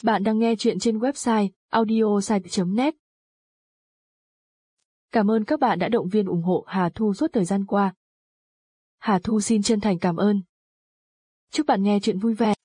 Bạn đang nghe chuyện trên website audiosite.net. Cảm ơn các bạn đã động viên ủng hộ Hà Thu suốt thời gian qua. Hà Thu xin chân thành cảm ơn. Chúc bạn nghe chuyện vui vẻ.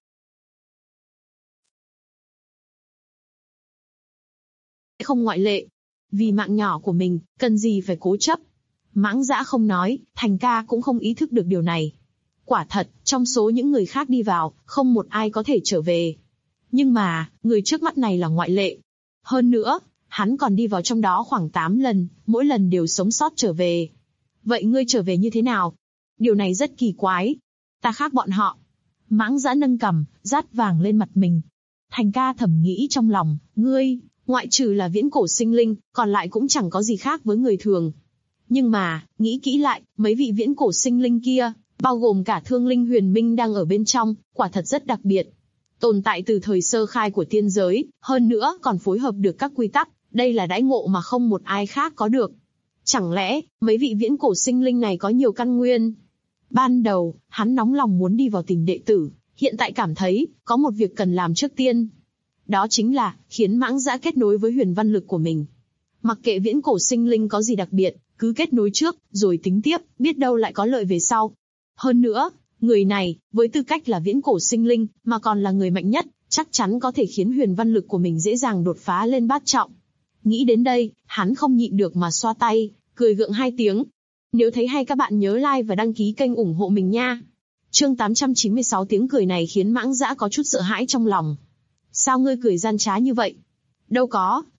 Không ngoại lệ. Vì mạng nhỏ của mình, cần gì phải cố chấp. Mãng Dã không nói, Thành ca cũng không ý thức được điều này. Quả thật, trong số những người khác đi vào, không một ai có thể trở về. Nhưng mà, người trước mắt này là ngoại lệ. Hơn nữa, hắn còn đi vào trong đó khoảng 8 lần, mỗi lần đều sống sót trở về. Vậy ngươi trở về như thế nào? Điều này rất kỳ quái. Ta khác bọn họ. Mãng Dã nâng cằm, dát vàng lên mặt mình. Thành ca thầm nghĩ trong lòng, ngươi, ngoại trừ là viễn cổ sinh linh, còn lại cũng chẳng có gì khác với người thường. Nhưng mà, nghĩ kỹ lại, mấy vị viễn cổ sinh linh kia, bao gồm cả Thương Linh Huyền Minh đang ở bên trong, quả thật rất đặc biệt. Tồn tại từ thời sơ khai của tiên giới, hơn nữa còn phối hợp được các quy tắc, đây là đãi ngộ mà không một ai khác có được. Chẳng lẽ, mấy vị viễn cổ sinh linh này có nhiều căn nguyên? Ban đầu, hắn nóng lòng muốn đi vào tìm đệ tử, hiện tại cảm thấy, có một việc cần làm trước tiên. Đó chính là, khiến Mãng Dã kết nối với huyền văn lực của mình. Mặc kệ viễn cổ sinh linh có gì đặc biệt, cứ kết nối trước, rồi tính tiếp, biết đâu lại có lợi về sau. Hơn nữa, người này, với tư cách là viễn cổ sinh linh, mà còn là người mạnh nhất, chắc chắn có thể khiến huyền văn lực của mình dễ dàng đột phá lên bát trọng. Nghĩ đến đây, hắn không nhịn được mà xoa tay, cười gượng 2 tiếng. Nếu thấy hay các bạn nhớ like và đăng ký kênh ủng hộ mình nha. Chương 896 tiếng cười này khiến Mãng Dã có chút sợ hãi trong lòng. Sao ngươi cười gian trá như vậy? Đâu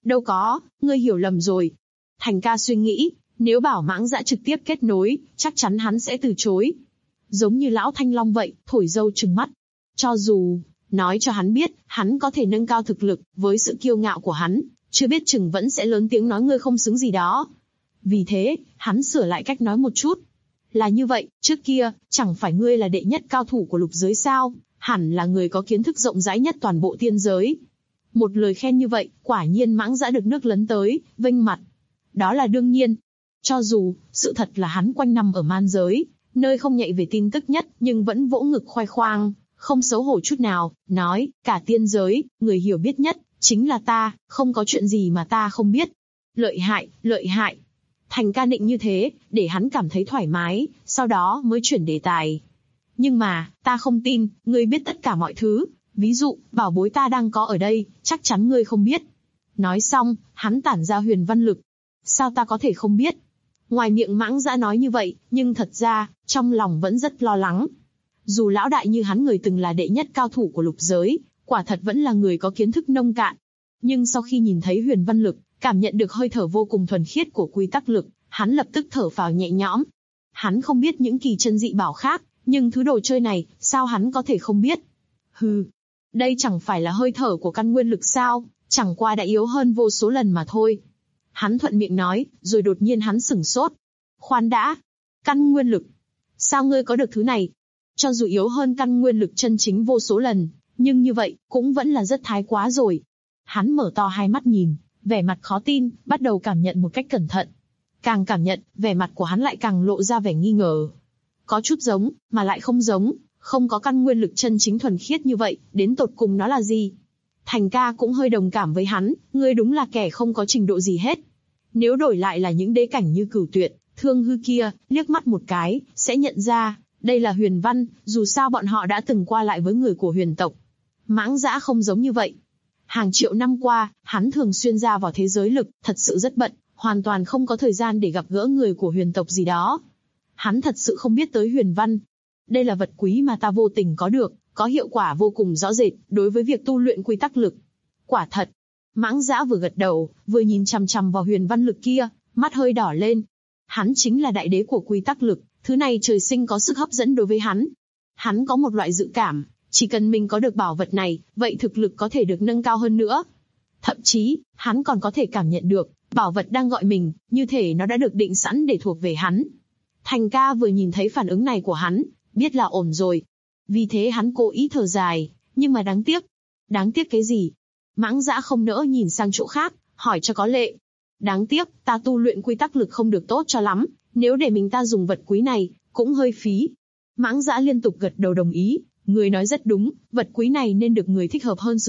có, ngươi hiểu lầm rồi. Thành ca suy nghĩ, nếu bảo Mãng Dã trực tiếp kết nối, chắc chắn hắn sẽ từ chối. Giống như lão Thanh Long vậy, thổi dâu trừng mắt. Cho dù, nói cho hắn biết, hắn có thể nâng cao thực lực, với sự kiêu ngạo của hắn, chưa biết chừng vẫn sẽ lớn tiếng nói ngươi không xứng gì đó. Vì thế, hắn sửa lại cách nói một chút. Là như vậy, trước kia, chẳng phải ngươi là đệ nhất cao thủ của lục giới sao, hẳn là người có kiến thức rộng rãi nhất toàn bộ tiên giới. Một lời khen như vậy, quả nhiên Mãng Dã được nước lấn tới, vênh mặt. Đó là đương nhiên. Cho dù, sự thật là hắn quanh năm ở man giới, nơi không nhạy về tin tức nhất, nhưng vẫn vỗ ngực khoe khoang, không xấu hổ chút nào, nói, cả tiên giới, người hiểu biết nhất, chính là ta, không có chuyện gì mà ta không biết. Lợi hại. Thành ca định như thế, để hắn cảm thấy thoải mái, sau đó mới chuyển đề tài. Nhưng mà, ta không tin, ngươi biết tất cả mọi thứ, ví dụ, bảo bối ta đang có ở đây, chắc chắn ngươi không biết. Nói xong, hắn tản ra huyền văn lực. Sao ta có thể không biết? Ngoài miệng Mãng Dã nói như vậy, nhưng thật ra, trong lòng vẫn rất lo lắng. Dù lão đại như hắn người từng là đệ nhất cao thủ của lục giới, quả thật vẫn là người có kiến thức nông cạn. Nhưng sau khi nhìn thấy huyền văn lực, cảm nhận được hơi thở vô cùng thuần khiết của quy tắc lực, hắn lập tức thở phào nhẹ nhõm. Hắn không biết những kỳ chân dị bảo khác, nhưng thứ đồ chơi này, sao hắn có thể không biết? Hừ, đây chẳng phải là hơi thở của căn nguyên lực sao, chẳng qua đã yếu hơn vô số lần mà thôi. Hắn thuận miệng nói, rồi đột nhiên hắn sửng sốt. Khoan đã, căn nguyên lực. Sao ngươi có được thứ này? Cho dù yếu hơn căn nguyên lực chân chính vô số lần, nhưng như vậy, cũng vẫn là rất thái quá rồi. Hắn mở to hai mắt nhìn, vẻ mặt khó tin, bắt đầu cảm nhận một cách cẩn thận. Càng cảm nhận, vẻ mặt của hắn lại càng lộ ra vẻ nghi ngờ. Có chút giống, mà lại không giống, không có căn nguyên lực chân chính thuần khiết như vậy, đến tột cùng nó là gì? Thành ca cũng hơi đồng cảm với hắn, ngươi đúng là kẻ không có trình độ gì hết. Nếu đổi lại là những đế cảnh như Cửu Tuyệt, Thương Hư kia, liếc mắt một cái, sẽ nhận ra, đây là huyền văn, dù sao bọn họ đã từng qua lại với người của huyền tộc. Mãng Dã không giống như vậy. Hàng triệu năm qua, hắn thường xuyên ra vào thế giới lực, thật sự rất bận, hoàn toàn không có thời gian để gặp gỡ người của huyền tộc gì đó. Hắn thật sự không biết tới huyền văn. Đây là vật quý mà ta vô tình có được, có hiệu quả vô cùng rõ rệt, đối với việc tu luyện quy tắc lực. Quả thật. Mãng Dã vừa gật đầu, vừa nhìn chằm chằm vào huyền văn lực kia, mắt hơi đỏ lên. Hắn chính là đại đế của quy tắc lực, thứ này trời sinh có sức hấp dẫn đối với hắn. Hắn có một loại dự cảm, chỉ cần mình có được bảo vật này, vậy thực lực có thể được nâng cao hơn nữa. Thậm chí, hắn còn có thể cảm nhận được, bảo vật đang gọi mình, như thể nó đã được định sẵn để thuộc về hắn. Thành ca vừa nhìn thấy phản ứng này của hắn, biết là ổn rồi. Vì thế hắn cố ý thở dài, nhưng mà đáng tiếc. Đáng tiếc cái gì? Mãng Dã không nỡ nhìn sang chỗ khác, hỏi cho có lệ. Đáng tiếc, ta tu luyện quy tắc lực không được tốt cho lắm, nếu để mình ta dùng vật quý này, cũng hơi phí. Mãng Dã liên tục gật đầu đồng ý, người nói rất đúng, vật quý này nên được người thích hợp hơn sử dụng,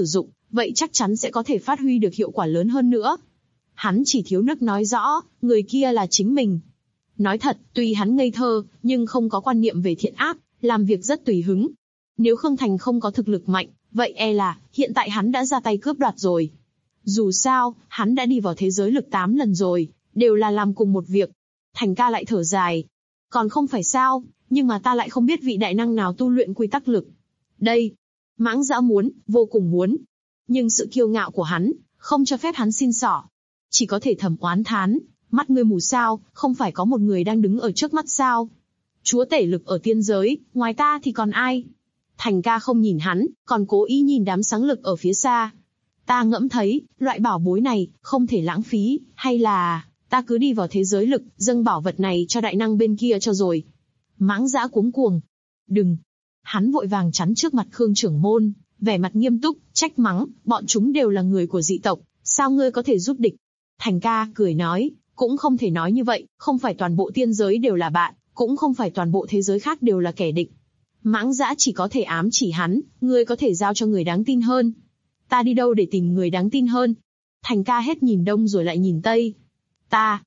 vậy chắc chắn sẽ có thể phát huy được hiệu quả lớn hơn nữa. Hắn chỉ thiếu nước nói rõ, người kia là chính mình. Nói thật, tuy hắn ngây thơ, nhưng không có quan niệm về thiện ác, làm việc rất tùy hứng. Nếu Khương Thành không có thực lực mạnh, vậy e là, hiện tại hắn đã ra tay cướp đoạt rồi. Dù sao, hắn đã đi vào thế giới lực 8 lần rồi, đều là làm cùng một việc. Thành ca lại thở dài. Còn không phải sao, nhưng mà ta lại không biết vị đại năng nào tu luyện quy tắc lực. Đây, Mãng Dã muốn, vô cùng muốn. Nhưng sự kiêu ngạo của hắn, không cho phép hắn xin xỏ. Chỉ có thể thầm oán thán, mắt ngươi mù sao, không phải có một người đang đứng ở trước mắt sao? Chúa tể lực ở tiên giới, ngoài ta thì còn ai? Thành ca không nhìn hắn, còn cố ý nhìn đám sáng lực ở phía xa. Ta ngẫm thấy, loại bảo bối này, không thể lãng phí, hay là, ta cứ đi vào thế giới lực, dâng bảo vật này cho đại năng bên kia cho rồi. Mãng Dã cuống cuồng. Đừng. Hắn vội vàng chắn trước mặt Khương trưởng môn, vẻ mặt nghiêm túc, trách mắng, bọn chúng đều là người của dị tộc, sao ngươi có thể giúp địch? Thành ca cười nói, cũng không thể nói như vậy, không phải toàn bộ tiên giới đều là bạn, cũng không phải toàn bộ thế giới khác đều là kẻ địch. Mãng Dã chỉ có thể ám chỉ hắn, ngươi có thể giao cho người đáng tin hơn. Ta đi đâu để tìm người đáng tin hơn? Thành ca hết nhìn đông rồi lại nhìn tây. Ta,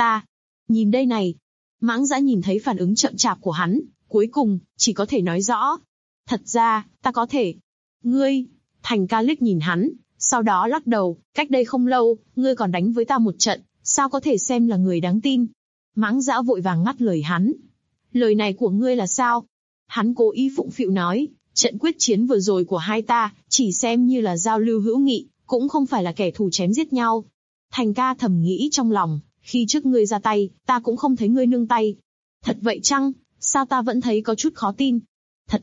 nhìn đây này. Mãng Dã nhìn thấy phản ứng chậm chạp của hắn, cuối cùng, chỉ có thể nói rõ. Thật ra, ta có thể. Ngươi, Thành ca liếc nhìn hắn, sau đó lắc đầu, cách đây không lâu, ngươi còn đánh với ta một trận, sao có thể xem là người đáng tin? Mãng Dã vội vàng ngắt lời hắn. Lời này của ngươi là sao? Hắn cố ý phụng phịu nói, trận quyết chiến vừa rồi của hai ta, chỉ xem như là giao lưu hữu nghị, cũng không phải là kẻ thù chém giết nhau. Thành ca thầm nghĩ trong lòng, khi trước ngươi ra tay, ta cũng không thấy ngươi nương tay. Thật vậy chăng? Sao ta vẫn thấy có chút khó tin? Thật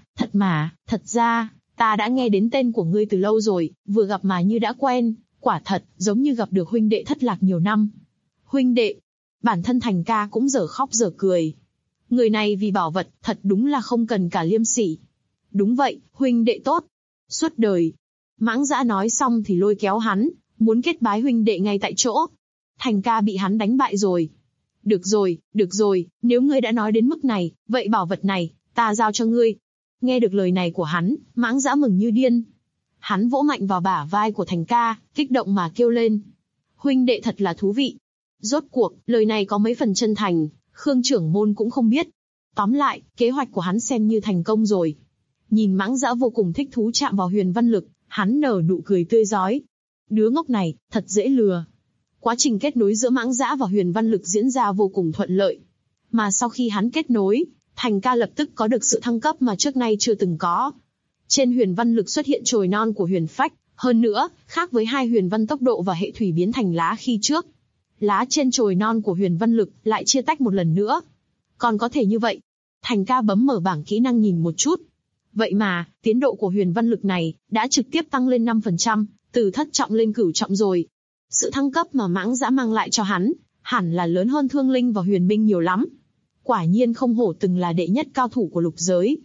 mà, thật ra, ta đã nghe đến tên của ngươi từ lâu rồi, vừa gặp mà như đã quen, quả thật, giống như gặp được huynh đệ thất lạc nhiều năm. Huynh đệ, bản thân Thành ca cũng dở khóc dở cười. Người này vì bảo vật, thật đúng là không cần cả liêm sỉ. Đúng vậy, huynh đệ tốt. Suốt đời. Mãng Dã nói xong thì lôi kéo hắn, muốn kết bái huynh đệ ngay tại chỗ. Thành ca bị hắn đánh bại rồi. Được rồi, nếu ngươi đã nói đến mức này, vậy bảo vật này, ta giao cho ngươi. Nghe được lời này của hắn, Mãng Dã mừng như điên. Hắn vỗ mạnh vào bả vai của Thành ca, kích động mà kêu lên. Huynh đệ thật là thú vị. Rốt cuộc, lời này có mấy phần chân thành, Khương trưởng môn cũng không biết. Tóm lại, kế hoạch của hắn xem như thành công rồi. Nhìn Mãng Dã vô cùng thích thú chạm vào huyền văn lực, hắn nở nụ cười tươi rói. Đứa ngốc này, thật dễ lừa. Quá trình kết nối giữa Mãng Dã và huyền văn lực diễn ra vô cùng thuận lợi. Mà sau khi hắn kết nối, Thành ca lập tức có được sự thăng cấp mà trước nay chưa từng có. Trên huyền văn lực xuất hiện chồi non của huyền phách, hơn nữa, khác với hai huyền văn tốc độ và hệ thủy biến thành lá khi trước. Lá trên chồi non của huyền văn lực lại chia tách một lần nữa. Còn có thể như vậy. Thành ca bấm mở bảng kỹ năng nhìn một chút. Vậy mà, tiến độ của huyền văn lực này đã trực tiếp tăng lên 5%, từ thất trọng lên cửu trọng rồi. Sự thăng cấp mà Mãng Dã mang lại cho hắn, hẳn là lớn hơn Thương Linh và Huyền Minh nhiều lắm. Quả nhiên không hổ từng là đệ nhất cao thủ của lục giới.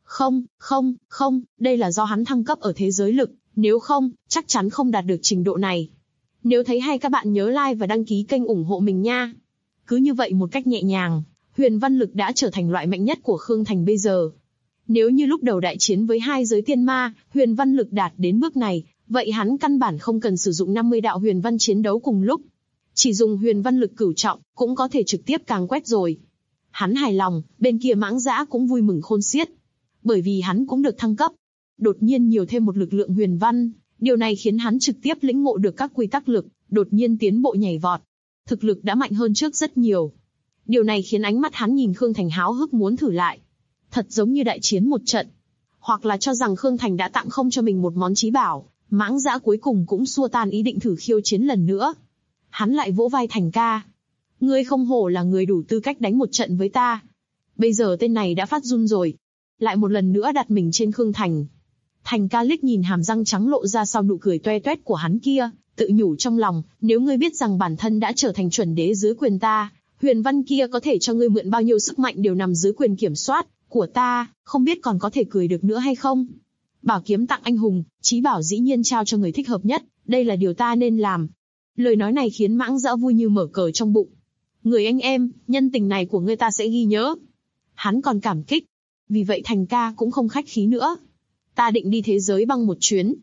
Không, đây là do hắn thăng cấp ở thế giới lực, nếu không, chắc chắn không đạt được trình độ này. Nếu thấy hay các bạn nhớ like và đăng ký kênh ủng hộ mình nha. Cứ như vậy một cách nhẹ nhàng, huyền văn lực đã trở thành loại mạnh nhất của Khương Thành bây giờ. Nếu như lúc đầu đại chiến với hai giới tiên ma, huyền văn lực đạt đến bước này, vậy hắn căn bản không cần sử dụng 50 đạo huyền văn chiến đấu cùng lúc. Chỉ dùng huyền văn lực cửu trọng, cũng có thể trực tiếp càng quét rồi. Hắn hài lòng, bên kia Mãng Dã cũng vui mừng khôn xiết. Bởi vì hắn cũng được thăng cấp. Đột nhiên nhiều thêm một lực lượng huyền văn, điều này khiến hắn trực tiếp lĩnh ngộ được các quy tắc lực, đột nhiên tiến bộ nhảy vọt. Thực lực đã mạnh hơn trước rất nhiều. Điều này khiến ánh mắt hắn nhìn Khương Thành háo hức muốn thử lại. Thật giống như đại chiến một trận. Hoặc là cho rằng Khương Thành đã tặng không cho mình một món chí bảo, Mãng Dã cuối cùng cũng xua tan ý định thử khiêu chiến lần nữa. Hắn lại vỗ vai Thành ca. Ngươi không hổ là người đủ tư cách đánh một trận với ta. Bây giờ tên này đã phát run rồi. Lại một lần nữa đặt mình trên Khương Thành. Thành ca liếc nhìn hàm răng trắng lộ ra sau nụ cười toe toét của hắn kia, tự nhủ trong lòng, nếu ngươi biết rằng bản thân đã trở thành chuẩn đế dưới quyền ta, huyền văn kia có thể cho ngươi mượn bao nhiêu sức mạnh đều nằm dưới quyền kiểm soát của ta, không biết còn có thể cười được nữa hay không? Bảo kiếm tặng anh hùng, chí bảo dĩ nhiên trao cho người thích hợp nhất, đây là điều ta nên làm. Lời nói này khiến Mãng Dã vui như mở cờ trong bụng. Người anh em, nhân tình này của ngươi ta sẽ ghi nhớ. Hắn còn cảm kích. Vì vậy Thành ca cũng không khách khí nữa. Ta định đi thế giới băng một chuyến.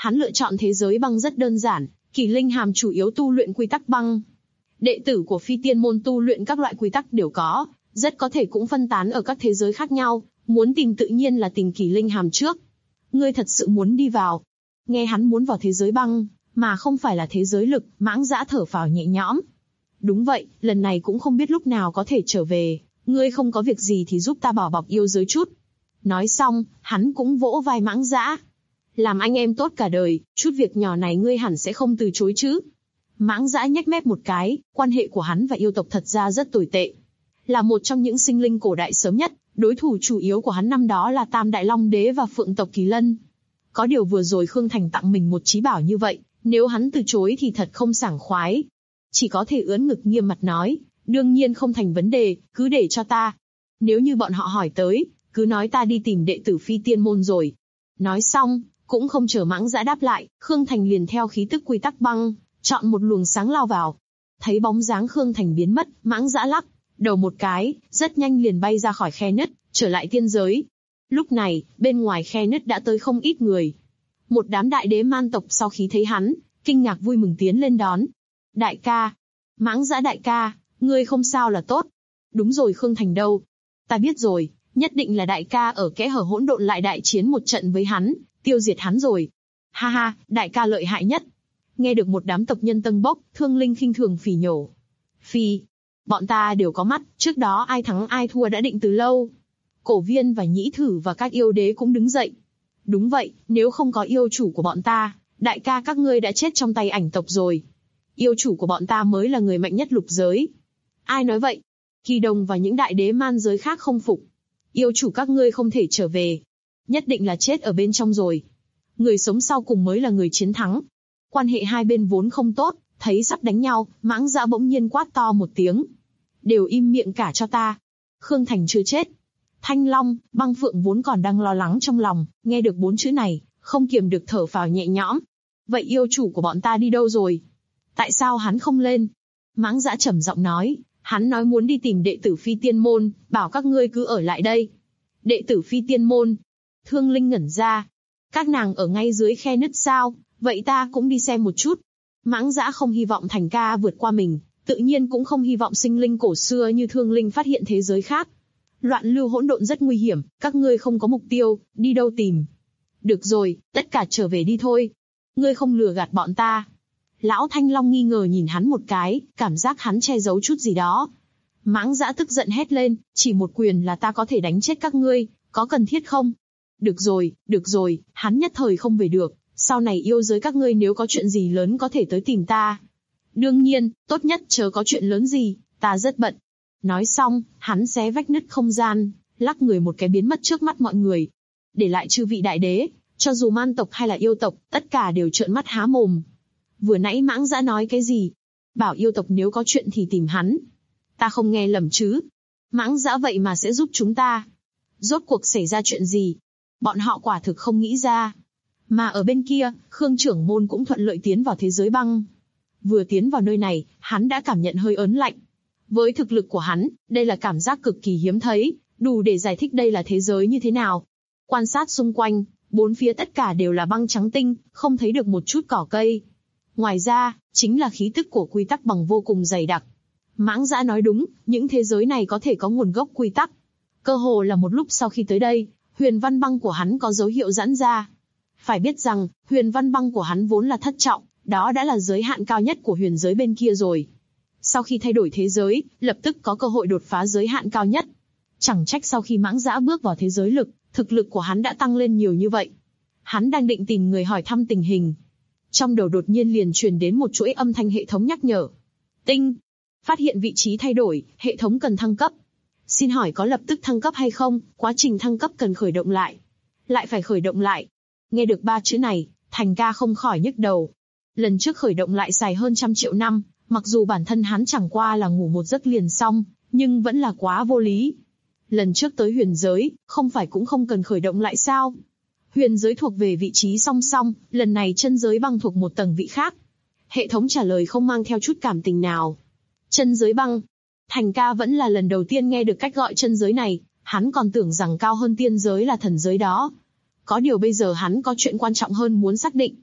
Hắn lựa chọn thế giới băng rất đơn giản, Kỳ Linh Hàm chủ yếu tu luyện quy tắc băng. Đệ tử của Phi Tiên môn tu luyện các loại quy tắc đều có, rất có thể cũng phân tán ở các thế giới khác nhau, muốn tìm tự nhiên là tìm Kỳ Linh Hàm trước. Ngươi thật sự muốn đi vào? Nghe hắn muốn vào thế giới băng, mà không phải là thế giới lực, Mãng Dã thở phào nhẹ nhõm. Đúng vậy, lần này cũng không biết lúc nào có thể trở về, ngươi không có việc gì thì giúp ta bảo bọc yêu giới chút. Nói xong, hắn cũng vỗ vai Mãng Dã. Làm anh em tốt cả đời, chút việc nhỏ này ngươi hẳn sẽ không từ chối chứ. Mãng Dã nhếch mép một cái, quan hệ của hắn và yêu tộc thật ra rất tồi tệ. Là một trong những sinh linh cổ đại sớm nhất, đối thủ chủ yếu của hắn năm đó là Tam Đại Long Đế và Phượng tộc Kỳ Lân. Có điều vừa rồi Khương Thành tặng mình một chí bảo như vậy, nếu hắn từ chối thì thật không sảng khoái. Chỉ có thể ưỡn ngực nghiêm mặt nói, đương nhiên không thành vấn đề, cứ để cho ta. Nếu như bọn họ hỏi tới, cứ nói ta đi tìm đệ tử Phi Tiên môn rồi. Nói xong, cũng không chờ Mãng Dã đáp lại, Khương Thành liền theo khí tức quy tắc băng, chọn một luồng sáng lao vào. Thấy bóng dáng Khương Thành biến mất, Mãng Dã lắc đầu một cái, rất nhanh liền bay ra khỏi khe nứt, trở lại tiên giới. Lúc này, bên ngoài khe nứt đã tới không ít người. Một đám đại đế man tộc sau khi thấy hắn, kinh ngạc vui mừng tiến lên đón. Đại ca, Mãng Dã đại ca, ngươi không sao là tốt. Đúng rồi, Khương Thành đâu? Ta biết rồi, nhất định là đại ca ở kẽ hở hỗn độn lại đại chiến một trận với hắn, tiêu diệt hắn rồi. Ha ha, đại ca lợi hại nhất. Nghe được một đám tộc nhân tâng bốc, Thương Linh khinh thường phỉ nhổ. Phi, bọn ta đều có mắt, trước đó ai thắng ai thua đã định từ lâu. Cổ Viên và Nhĩ Thử và các yêu đế cũng đứng dậy. Đúng vậy, nếu không có yêu chủ của bọn ta, đại ca các ngươi đã chết trong tay ảnh tộc rồi. Yêu chủ của bọn ta mới là người mạnh nhất lục giới. Ai nói vậy? Kỳ Đồng và những đại đế man giới khác không phục. Yêu chủ các ngươi không thể trở về. Nhất định là chết ở bên trong rồi. Người sống sau cùng mới là người chiến thắng. Quan hệ hai bên vốn không tốt, thấy sắp đánh nhau, Mãng Dã bỗng nhiên quát to một tiếng. Đều im miệng cả cho ta. Khương Thành chưa chết. Thanh Long, Băng Phượng vốn còn đang lo lắng trong lòng, nghe được 4 chữ này, không kiềm được thở phào nhẹ nhõm. Vậy yêu chủ của bọn ta đi đâu rồi? Tại sao hắn không lên? Mãng Dã trầm giọng nói, hắn nói muốn đi tìm đệ tử Phi Tiên môn, bảo các ngươi cứ ở lại đây. Đệ tử Phi Tiên môn? Thương Linh ngẩn ra. Các nàng ở ngay dưới khe nứt sao? Vậy ta cũng đi xem một chút. Mãng Dã không hy vọng Thành ca vượt qua mình, tự nhiên cũng không hy vọng sinh linh cổ xưa như Thương Linh phát hiện thế giới khác. Loạn lưu hỗn độn rất nguy hiểm, các ngươi không có mục tiêu, đi đâu tìm? Được rồi, tất cả trở về đi thôi. Ngươi không lừa gạt bọn ta. Lão Thanh Long nghi ngờ nhìn hắn một cái, cảm giác hắn che giấu chút gì đó. Mãng Dã tức giận hét lên, chỉ một quyền là ta có thể đánh chết các ngươi, có cần thiết không? Được rồi, hắn nhất thời không về được, sau này yêu giới các ngươi nếu có chuyện gì lớn có thể tới tìm ta. Đương nhiên, tốt nhất chớ có chuyện lớn gì, ta rất bận. Nói xong, hắn xé vách nứt không gian, lắc người một cái biến mất trước mắt mọi người. Để lại chư vị đại đế, cho dù man tộc hay là yêu tộc, tất cả đều trợn mắt há mồm. Vừa nãy Mãng Dã nói cái gì? Bảo yêu tộc nếu có chuyện thì tìm hắn. Ta không nghe lầm chứ? Mãng Dã vậy mà sẽ giúp chúng ta. Rốt cuộc xảy ra chuyện gì? Bọn họ quả thực không nghĩ ra. Mà ở bên kia, Khương trưởng môn cũng thuận lợi tiến vào thế giới băng. Vừa tiến vào nơi này, hắn đã cảm nhận hơi ớn lạnh. Với thực lực của hắn, đây là cảm giác cực kỳ hiếm thấy, đủ để giải thích đây là thế giới như thế nào. Quan sát xung quanh, bốn phía tất cả đều là băng trắng tinh, không thấy được một chút cỏ cây. Ngoài ra, chính là khí tức của quy tắc bằng vô cùng dày đặc. Mãng Dã nói đúng, những thế giới này có thể có nguồn gốc quy tắc. Cơ hồ là một lúc sau khi tới đây, huyền văn băng của hắn có dấu hiệu giãn ra. Phải biết rằng, huyền văn băng của hắn vốn là thất trọng, đó đã là giới hạn cao nhất của huyền giới bên kia rồi. Sau khi thay đổi thế giới, lập tức có cơ hội đột phá giới hạn cao nhất. Chẳng trách sau khi Mãng Dã bước vào thế giới lực, thực lực của hắn đã tăng lên nhiều như vậy. Hắn đang định tìm người hỏi thăm tình hình. Trong đầu đột nhiên liền truyền đến một chuỗi âm thanh hệ thống nhắc nhở. Tinh! Phát hiện vị trí thay đổi, hệ thống cần thăng cấp. Xin hỏi có lập tức thăng cấp hay không, quá trình thăng cấp cần khởi động lại. Lại phải khởi động lại. Nghe được 3 chữ này, Thành ca không khỏi nhức đầu. Lần trước khởi động lại xài hơn 100 triệu năm, mặc dù bản thân hắn chẳng qua là ngủ một giấc liền xong, nhưng vẫn là quá vô lý. Lần trước tới huyền giới, không phải cũng không cần khởi động lại sao? Huyền giới thuộc về vị trí song song, lần này chân giới băng thuộc một tầng vị khác. Hệ thống trả lời không mang theo chút cảm tình nào. Chân giới băng. Thành ca vẫn là lần đầu tiên nghe được cách gọi chân giới này, hắn còn tưởng rằng cao hơn tiên giới là thần giới đó. Có điều bây giờ hắn có chuyện quan trọng hơn muốn xác định.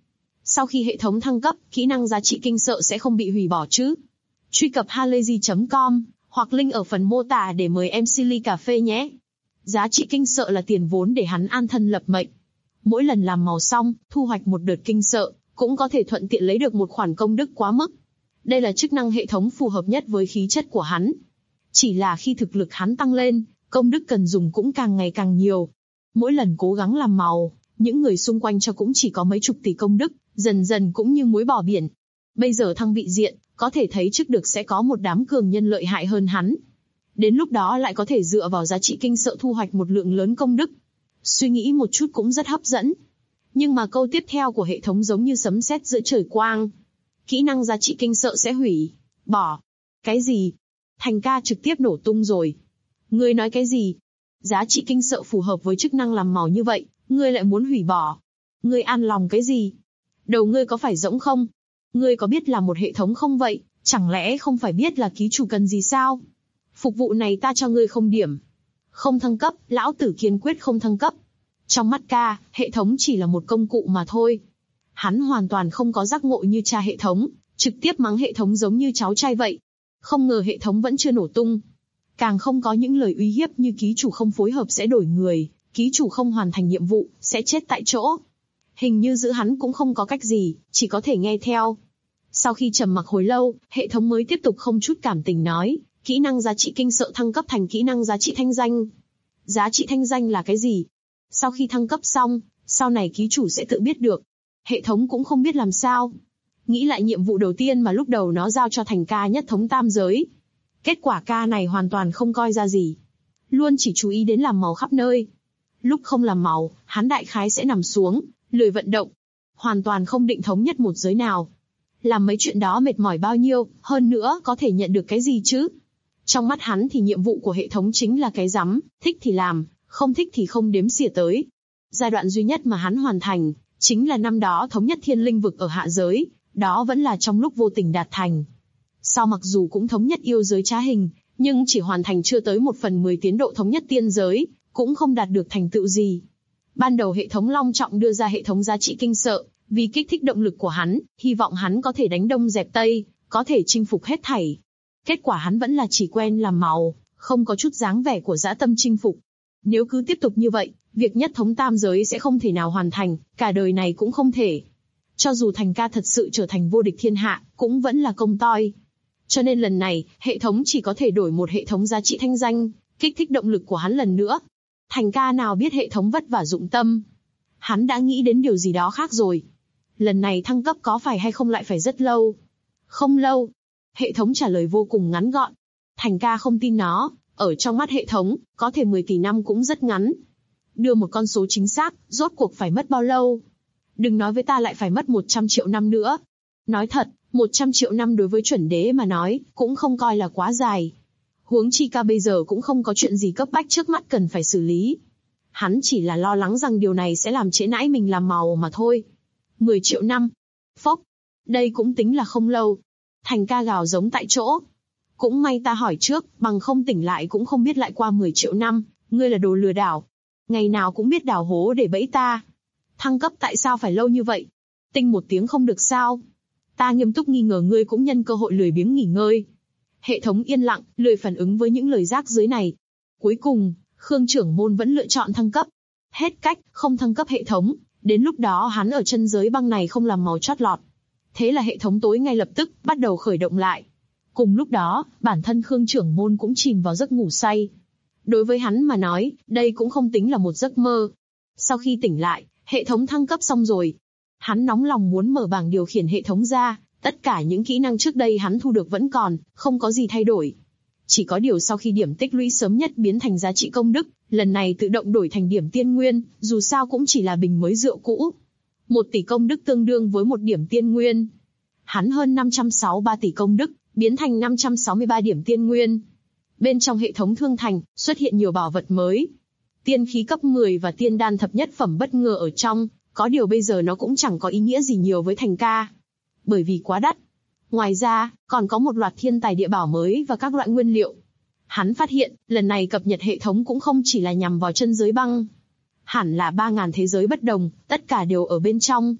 Sau khi hệ thống thăng cấp, kỹ năng giá trị kinh sợ sẽ không bị hủy bỏ chứ? Truy cập halayzi.com hoặc link ở phần mô tả để mời MC ly cà phê nhé. Giá trị kinh sợ là tiền vốn để hắn an thân lập mệnh. Mỗi lần làm màu xong, thu hoạch một đợt kinh sợ, cũng có thể thuận tiện lấy được một khoản công đức quá mức. Đây là chức năng hệ thống phù hợp nhất với khí chất của hắn. Chỉ là khi thực lực hắn tăng lên, công đức cần dùng cũng càng ngày càng nhiều. Mỗi lần cố gắng làm màu, những người xung quanh cho cũng chỉ có mấy chục tỷ công đức, dần dần cũng như muối bỏ biển. Bây giờ thăng vị diện, có thể thấy trước được sẽ có một đám cường nhân lợi hại hơn hắn. Đến lúc đó lại có thể dựa vào giá trị kinh sợ thu hoạch một lượng lớn công đức. Suy nghĩ một chút cũng rất hấp dẫn. Nhưng mà câu tiếp theo của hệ thống giống như sấm sét giữa trời quang. Kỹ năng giá trị kinh sợ sẽ hủy, bỏ. Cái gì? Thành ca trực tiếp nổ tung rồi. Ngươi nói cái gì? Giá trị kinh sợ phù hợp với chức năng làm màu như vậy, ngươi lại muốn hủy bỏ. Ngươi an lòng cái gì? Đầu ngươi có phải rỗng không? Ngươi có biết là một hệ thống không vậy? Chẳng lẽ không phải biết là ký chủ cần gì sao? Phục vụ này ta cho ngươi không điểm. Không thăng cấp, lão tử kiên quyết không thăng cấp. Trong mắt ca, hệ thống chỉ là một công cụ mà thôi. Hắn hoàn toàn không có giác ngộ như cha hệ thống, trực tiếp mắng hệ thống giống như cháu trai vậy. Không ngờ hệ thống vẫn chưa nổ tung. Càng không có những lời uy hiếp như ký chủ không phối hợp sẽ đổi người, ký chủ không hoàn thành nhiệm vụ, sẽ chết tại chỗ. Hình như giữ hắn cũng không có cách gì, chỉ có thể nghe theo. Sau khi trầm mặc hồi lâu, hệ thống mới tiếp tục không chút cảm tình nói, kỹ năng giá trị kinh sợ thăng cấp thành kỹ năng giá trị thanh danh. Giá trị thanh danh là cái gì? Sau khi thăng cấp xong, sau này ký chủ sẽ tự biết được. Hệ thống cũng không biết làm sao. Nghĩ lại nhiệm vụ đầu tiên mà lúc đầu nó giao cho Thành ca nhất thống tam giới. Kết quả ca này hoàn toàn không coi ra gì. Luôn chỉ chú ý đến làm màu khắp nơi. Lúc không làm màu, hắn đại khái sẽ nằm xuống, lười vận động. Hoàn toàn không định thống nhất một giới nào. Làm mấy chuyện đó mệt mỏi bao nhiêu, hơn nữa có thể nhận được cái gì chứ? Trong mắt hắn thì nhiệm vụ của hệ thống chính là cái rắm, thích thì làm, không thích thì không đếm xỉa tới. Giai đoạn duy nhất mà hắn hoàn thành, chính là năm đó thống nhất thiên linh vực ở hạ giới, đó vẫn là trong lúc vô tình đạt thành. Sau mặc dù cũng thống nhất yêu giới trá hình, nhưng chỉ hoàn thành chưa tới 1/10 tiến độ thống nhất tiên giới, cũng không đạt được thành tựu gì. Ban đầu hệ thống long trọng đưa ra hệ thống giá trị kinh sợ, vì kích thích động lực của hắn, hy vọng hắn có thể đánh đông dẹp tây, có thể chinh phục hết thảy. Kết quả hắn vẫn là chỉ quen làm màu, không có chút dáng vẻ của dã tâm chinh phục. Nếu cứ tiếp tục như vậy, việc nhất thống tam giới sẽ không thể nào hoàn thành, cả đời này cũng không thể. Cho dù Thành ca thật sự trở thành vô địch thiên hạ, cũng vẫn là công toi. Cho nên lần này, hệ thống chỉ có thể đổi một hệ thống giá trị thanh danh, kích thích động lực của hắn lần nữa. Thành ca nào biết hệ thống vất vả dụng tâm. Hắn đã nghĩ đến điều gì đó khác rồi. Lần này thăng cấp có phải hay không lại phải rất lâu? Không lâu. Hệ thống trả lời vô cùng ngắn gọn. Thành ca không tin nó, ở trong mắt hệ thống, có thể 10 tỷ năm cũng rất ngắn. Đưa một con số chính xác, rốt cuộc phải mất bao lâu? Đừng nói với ta lại phải mất 100 triệu năm nữa. Nói thật, 100 triệu năm đối với chuẩn đế mà nói, cũng không coi là quá dài. Huống chi ca bây giờ cũng không có chuyện gì cấp bách trước mắt cần phải xử lý. Hắn chỉ là lo lắng rằng điều này sẽ làm trễ nãi mình làm màu mà thôi. 10 triệu năm. Phốc. Đây cũng tính là không lâu. Thành ca gào giống tại chỗ. Cũng may ta hỏi trước, bằng không tỉnh lại cũng không biết lại qua 10 triệu năm, ngươi là đồ lừa đảo. Ngày nào cũng biết đào hố để bẫy ta. Thăng cấp tại sao phải lâu như vậy? Tinh một tiếng không được sao? Ta nghiêm túc nghi ngờ ngươi cũng nhân cơ hội lười biếng nghỉ ngơi. Hệ thống yên lặng, lười phản ứng với những lời rác dưới này. Cuối cùng, Khương trưởng môn vẫn lựa chọn thăng cấp. Hết cách, không thăng cấp hệ thống, đến lúc đó hắn ở chân giới băng này không làm màu chót lọt. Thế là hệ thống tối ngay lập tức, bắt đầu khởi động lại. Cùng lúc đó, bản thân Khương trưởng môn cũng chìm vào giấc ngủ say. Đối với hắn mà nói, đây cũng không tính là một giấc mơ. Sau khi tỉnh lại, hệ thống thăng cấp xong rồi. Hắn nóng lòng muốn mở bảng điều khiển hệ thống ra, tất cả những kỹ năng trước đây hắn thu được vẫn còn, không có gì thay đổi. Chỉ có điều sau khi điểm tích lũy sớm nhất biến thành giá trị công đức, lần này tự động đổi thành điểm tiên nguyên, dù sao cũng chỉ là bình mới rượu cũ. 1 tỷ công đức tương đương với 1 điểm tiên nguyên. Hắn hơn 563 tỷ công đức, biến thành 563 điểm tiên nguyên. Bên trong hệ thống thương thành, xuất hiện nhiều bảo vật mới. Tiên khí cấp 10 và tiên đan thập nhất phẩm bất ngờ ở trong, có điều bây giờ nó cũng chẳng có ý nghĩa gì nhiều với Thành ca. Bởi vì quá đắt. Ngoài ra, còn có một loạt thiên tài địa bảo mới và các loại nguyên liệu. Hắn phát hiện, lần này cập nhật hệ thống cũng không chỉ là nhằm vào chân giới băng. Hẳn là 3.000 thế giới bất đồng, tất cả đều ở bên trong.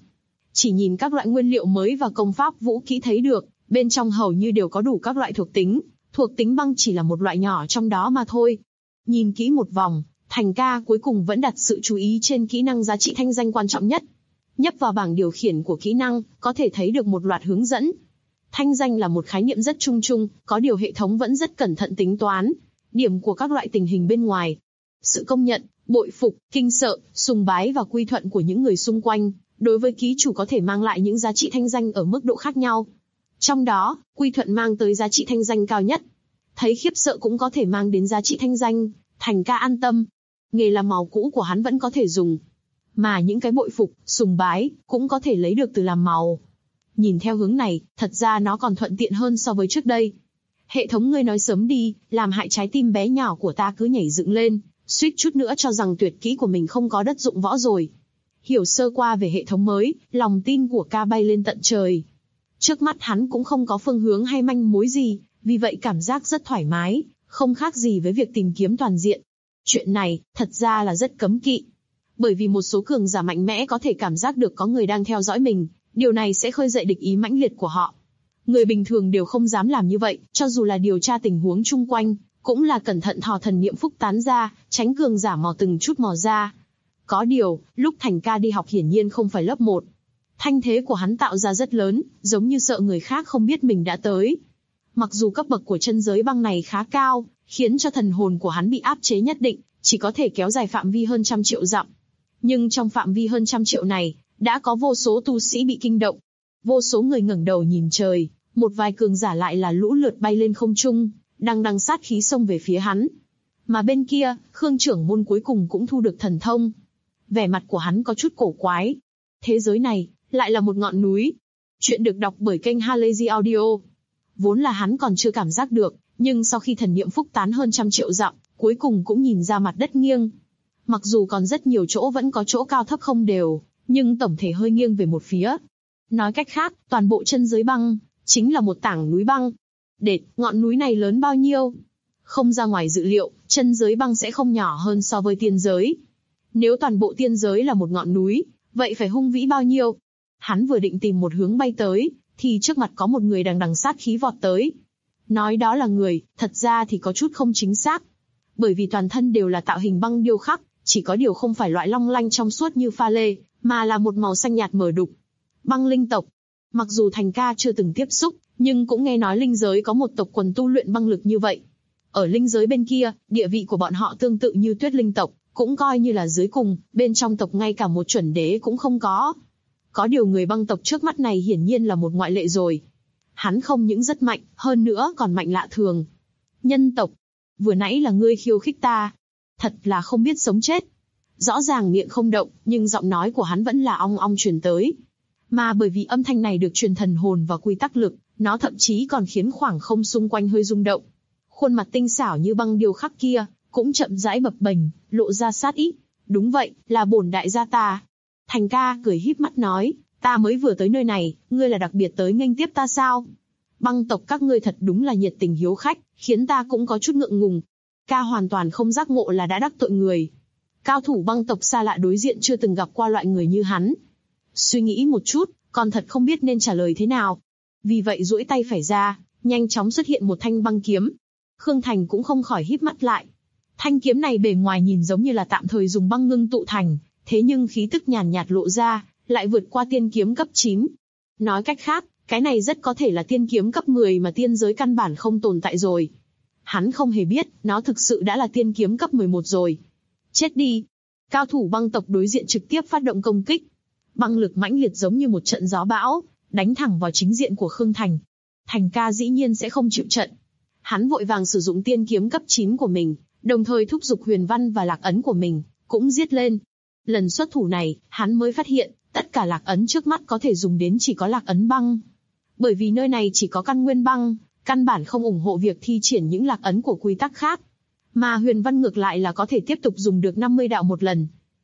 Chỉ nhìn các loại nguyên liệu mới và công pháp vũ kỹ thấy được, bên trong hầu như đều có đủ các loại thuộc tính băng chỉ là một loại nhỏ trong đó mà thôi. Nhìn kỹ một vòng, Thành ca cuối cùng vẫn đặt sự chú ý trên kỹ năng giá trị thanh danh quan trọng nhất. Nhấp vào bảng điều khiển của kỹ năng, có thể thấy được một loạt hướng dẫn. Thanh danh là một khái niệm rất chung chung, có điều hệ thống vẫn rất cẩn thận tính toán điểm của các loại tình hình bên ngoài. Sự công nhận, bội phục, kinh sợ, sùng bái và quy thuận của những người xung quanh, đối với ký chủ có thể mang lại những giá trị thanh danh ở mức độ khác nhau. Trong đó, quy thuận mang tới giá trị thanh danh cao nhất. Thấy khiếp sợ cũng có thể mang đến giá trị thanh danh, Thành ca an tâm. Nghề làm màu cũ của hắn vẫn có thể dùng. Mà những cái bội phục, sùng bái, cũng có thể lấy được từ làm màu. Nhìn theo hướng này, thật ra nó còn thuận tiện hơn so với trước đây. Hệ thống ngươi nói sớm đi, làm hại trái tim bé nhỏ của ta cứ nhảy dựng lên, suýt chút nữa cho rằng tuyệt kỹ của mình không có đất dụng võ rồi. Hiểu sơ qua về hệ thống mới, lòng tin của ca bay lên tận trời. Trước mắt hắn cũng không có phương hướng hay manh mối gì, vì vậy cảm giác rất thoải mái, không khác gì với việc tìm kiếm toàn diện. Chuyện này, thật ra là rất cấm kỵ. Bởi vì một số cường giả mạnh mẽ có thể cảm giác được có người đang theo dõi mình, điều này sẽ khơi dậy địch ý mãnh liệt của họ. Người bình thường đều không dám làm như vậy, cho dù là điều tra tình huống chung quanh, cũng là cẩn thận thò thần niệm phúc tán ra, tránh cường giả mò từng chút mò ra. Có điều, lúc Thành ca đi học hiển nhiên không phải lớp 1. Thanh thế của hắn tạo ra rất lớn, giống như sợ người khác không biết mình đã tới. Mặc dù cấp bậc của chân giới băng này khá cao, khiến cho thần hồn của hắn bị áp chế nhất định, chỉ có thể kéo dài phạm vi hơn 100 triệu dặm. Nhưng trong phạm vi hơn 100 triệu này, đã có vô số tu sĩ bị kinh động. Vô số người ngẩng đầu nhìn trời, một vài cường giả lại là lũ lượt bay lên không trung, đằng sát khí xông về phía hắn. Mà bên kia, Khương trưởng môn cuối cùng cũng thu được thần thông. Vẻ mặt của hắn có chút cổ quái. Thế giới này, lại là một ngọn núi. Chuyện được đọc bởi kênh Halazy Audio. Vốn là hắn còn chưa cảm giác được, nhưng sau khi thần niệm phúc tán hơn 100 triệu dặm, cuối cùng cũng nhìn ra mặt đất nghiêng. Mặc dù còn rất nhiều chỗ vẫn có chỗ cao thấp không đều, nhưng tổng thể hơi nghiêng về một phía. Nói cách khác, toàn bộ chân giới băng, chính là một tảng núi băng. Đệt, ngọn núi này lớn bao nhiêu? Không ra ngoài dự liệu, chân giới băng sẽ không nhỏ hơn so với tiên giới. Nếu toàn bộ tiên giới là một ngọn núi, vậy phải hung vĩ bao nhiêu? Hắn vừa định tìm một hướng bay tới, thì trước mặt có một người đằng sát khí vọt tới. Nói đó là người, thật ra thì có chút không chính xác. Bởi vì toàn thân đều là tạo hình băng điêu khắc, chỉ có điều không phải loại long lanh trong suốt như pha lê, mà là một màu xanh nhạt mờ đục. Băng linh tộc. Mặc dù Thành ca chưa từng tiếp xúc, nhưng cũng nghe nói linh giới có một tộc quần tu luyện băng lực như vậy. Ở linh giới bên kia, địa vị của bọn họ tương tự như Tuyết linh tộc, cũng coi như là dưới cùng, bên trong tộc ngay cả một chuẩn đế cũng không có. Có điều người băng tộc trước mắt này hiển nhiên là một ngoại lệ rồi. Hắn không những rất mạnh, hơn nữa còn mạnh lạ thường. Nhân tộc, vừa nãy là ngươi khiêu khích ta. Thật là không biết sống chết. Rõ ràng miệng không động, nhưng giọng nói của hắn vẫn là ong ong truyền tới. Mà bởi vì âm thanh này được truyền thần hồn và quy tắc lực, nó thậm chí còn khiến khoảng không xung quanh hơi rung động. Khuôn mặt tinh xảo như băng điêu khắc kia, cũng chậm rãi bập bềnh, lộ ra sát ý. Đúng vậy, là bổn đại gia ta. Thành ca cười híp mắt nói, ta mới vừa tới nơi này, ngươi là đặc biệt tới nghênh tiếp ta sao? Băng tộc các ngươi thật đúng là nhiệt tình hiếu khách, khiến ta cũng có chút ngượng ngùng. Ca hoàn toàn không giác ngộ là đã đắc tội người. Cao thủ băng tộc xa lạ đối diện chưa từng gặp qua loại người như hắn. Suy nghĩ một chút, còn thật không biết nên trả lời thế nào. Vì vậy duỗi tay phải ra, nhanh chóng xuất hiện một thanh băng kiếm. Khương Thành cũng không khỏi híp mắt lại. Thanh kiếm này bề ngoài nhìn giống như là tạm thời dùng băng ngưng tụ thành, thế nhưng khí tức nhàn nhạt lộ ra, lại vượt qua tiên kiếm cấp 9. Nói cách khác, cái này rất có thể là tiên kiếm cấp 10 mà tiên giới căn bản không tồn tại rồi. Hắn không hề biết, nó thực sự đã là tiên kiếm cấp 11 rồi. Chết đi! Cao thủ băng tộc đối diện trực tiếp phát động công kích. Băng lực mãnh liệt giống như một trận gió bão, đánh thẳng vào chính diện của Khương Thành. Thành ca dĩ nhiên sẽ không chịu trận. Hắn vội vàng sử dụng tiên kiếm cấp 9 của mình, đồng thời thúc giục huyền văn và lạc ấn của mình, cũng giết lên. Lần xuất thủ này, hắn mới phát hiện, tất cả lạc ấn trước mắt có thể dùng đến chỉ có lạc ấn băng. Bởi vì nơi này chỉ có căn nguyên băng, căn bản không ủng hộ việc thi triển những lạc ấn của quy tắc khác. Mà huyền văn ngược lại là có thể tiếp tục dùng được 50 đạo một lần.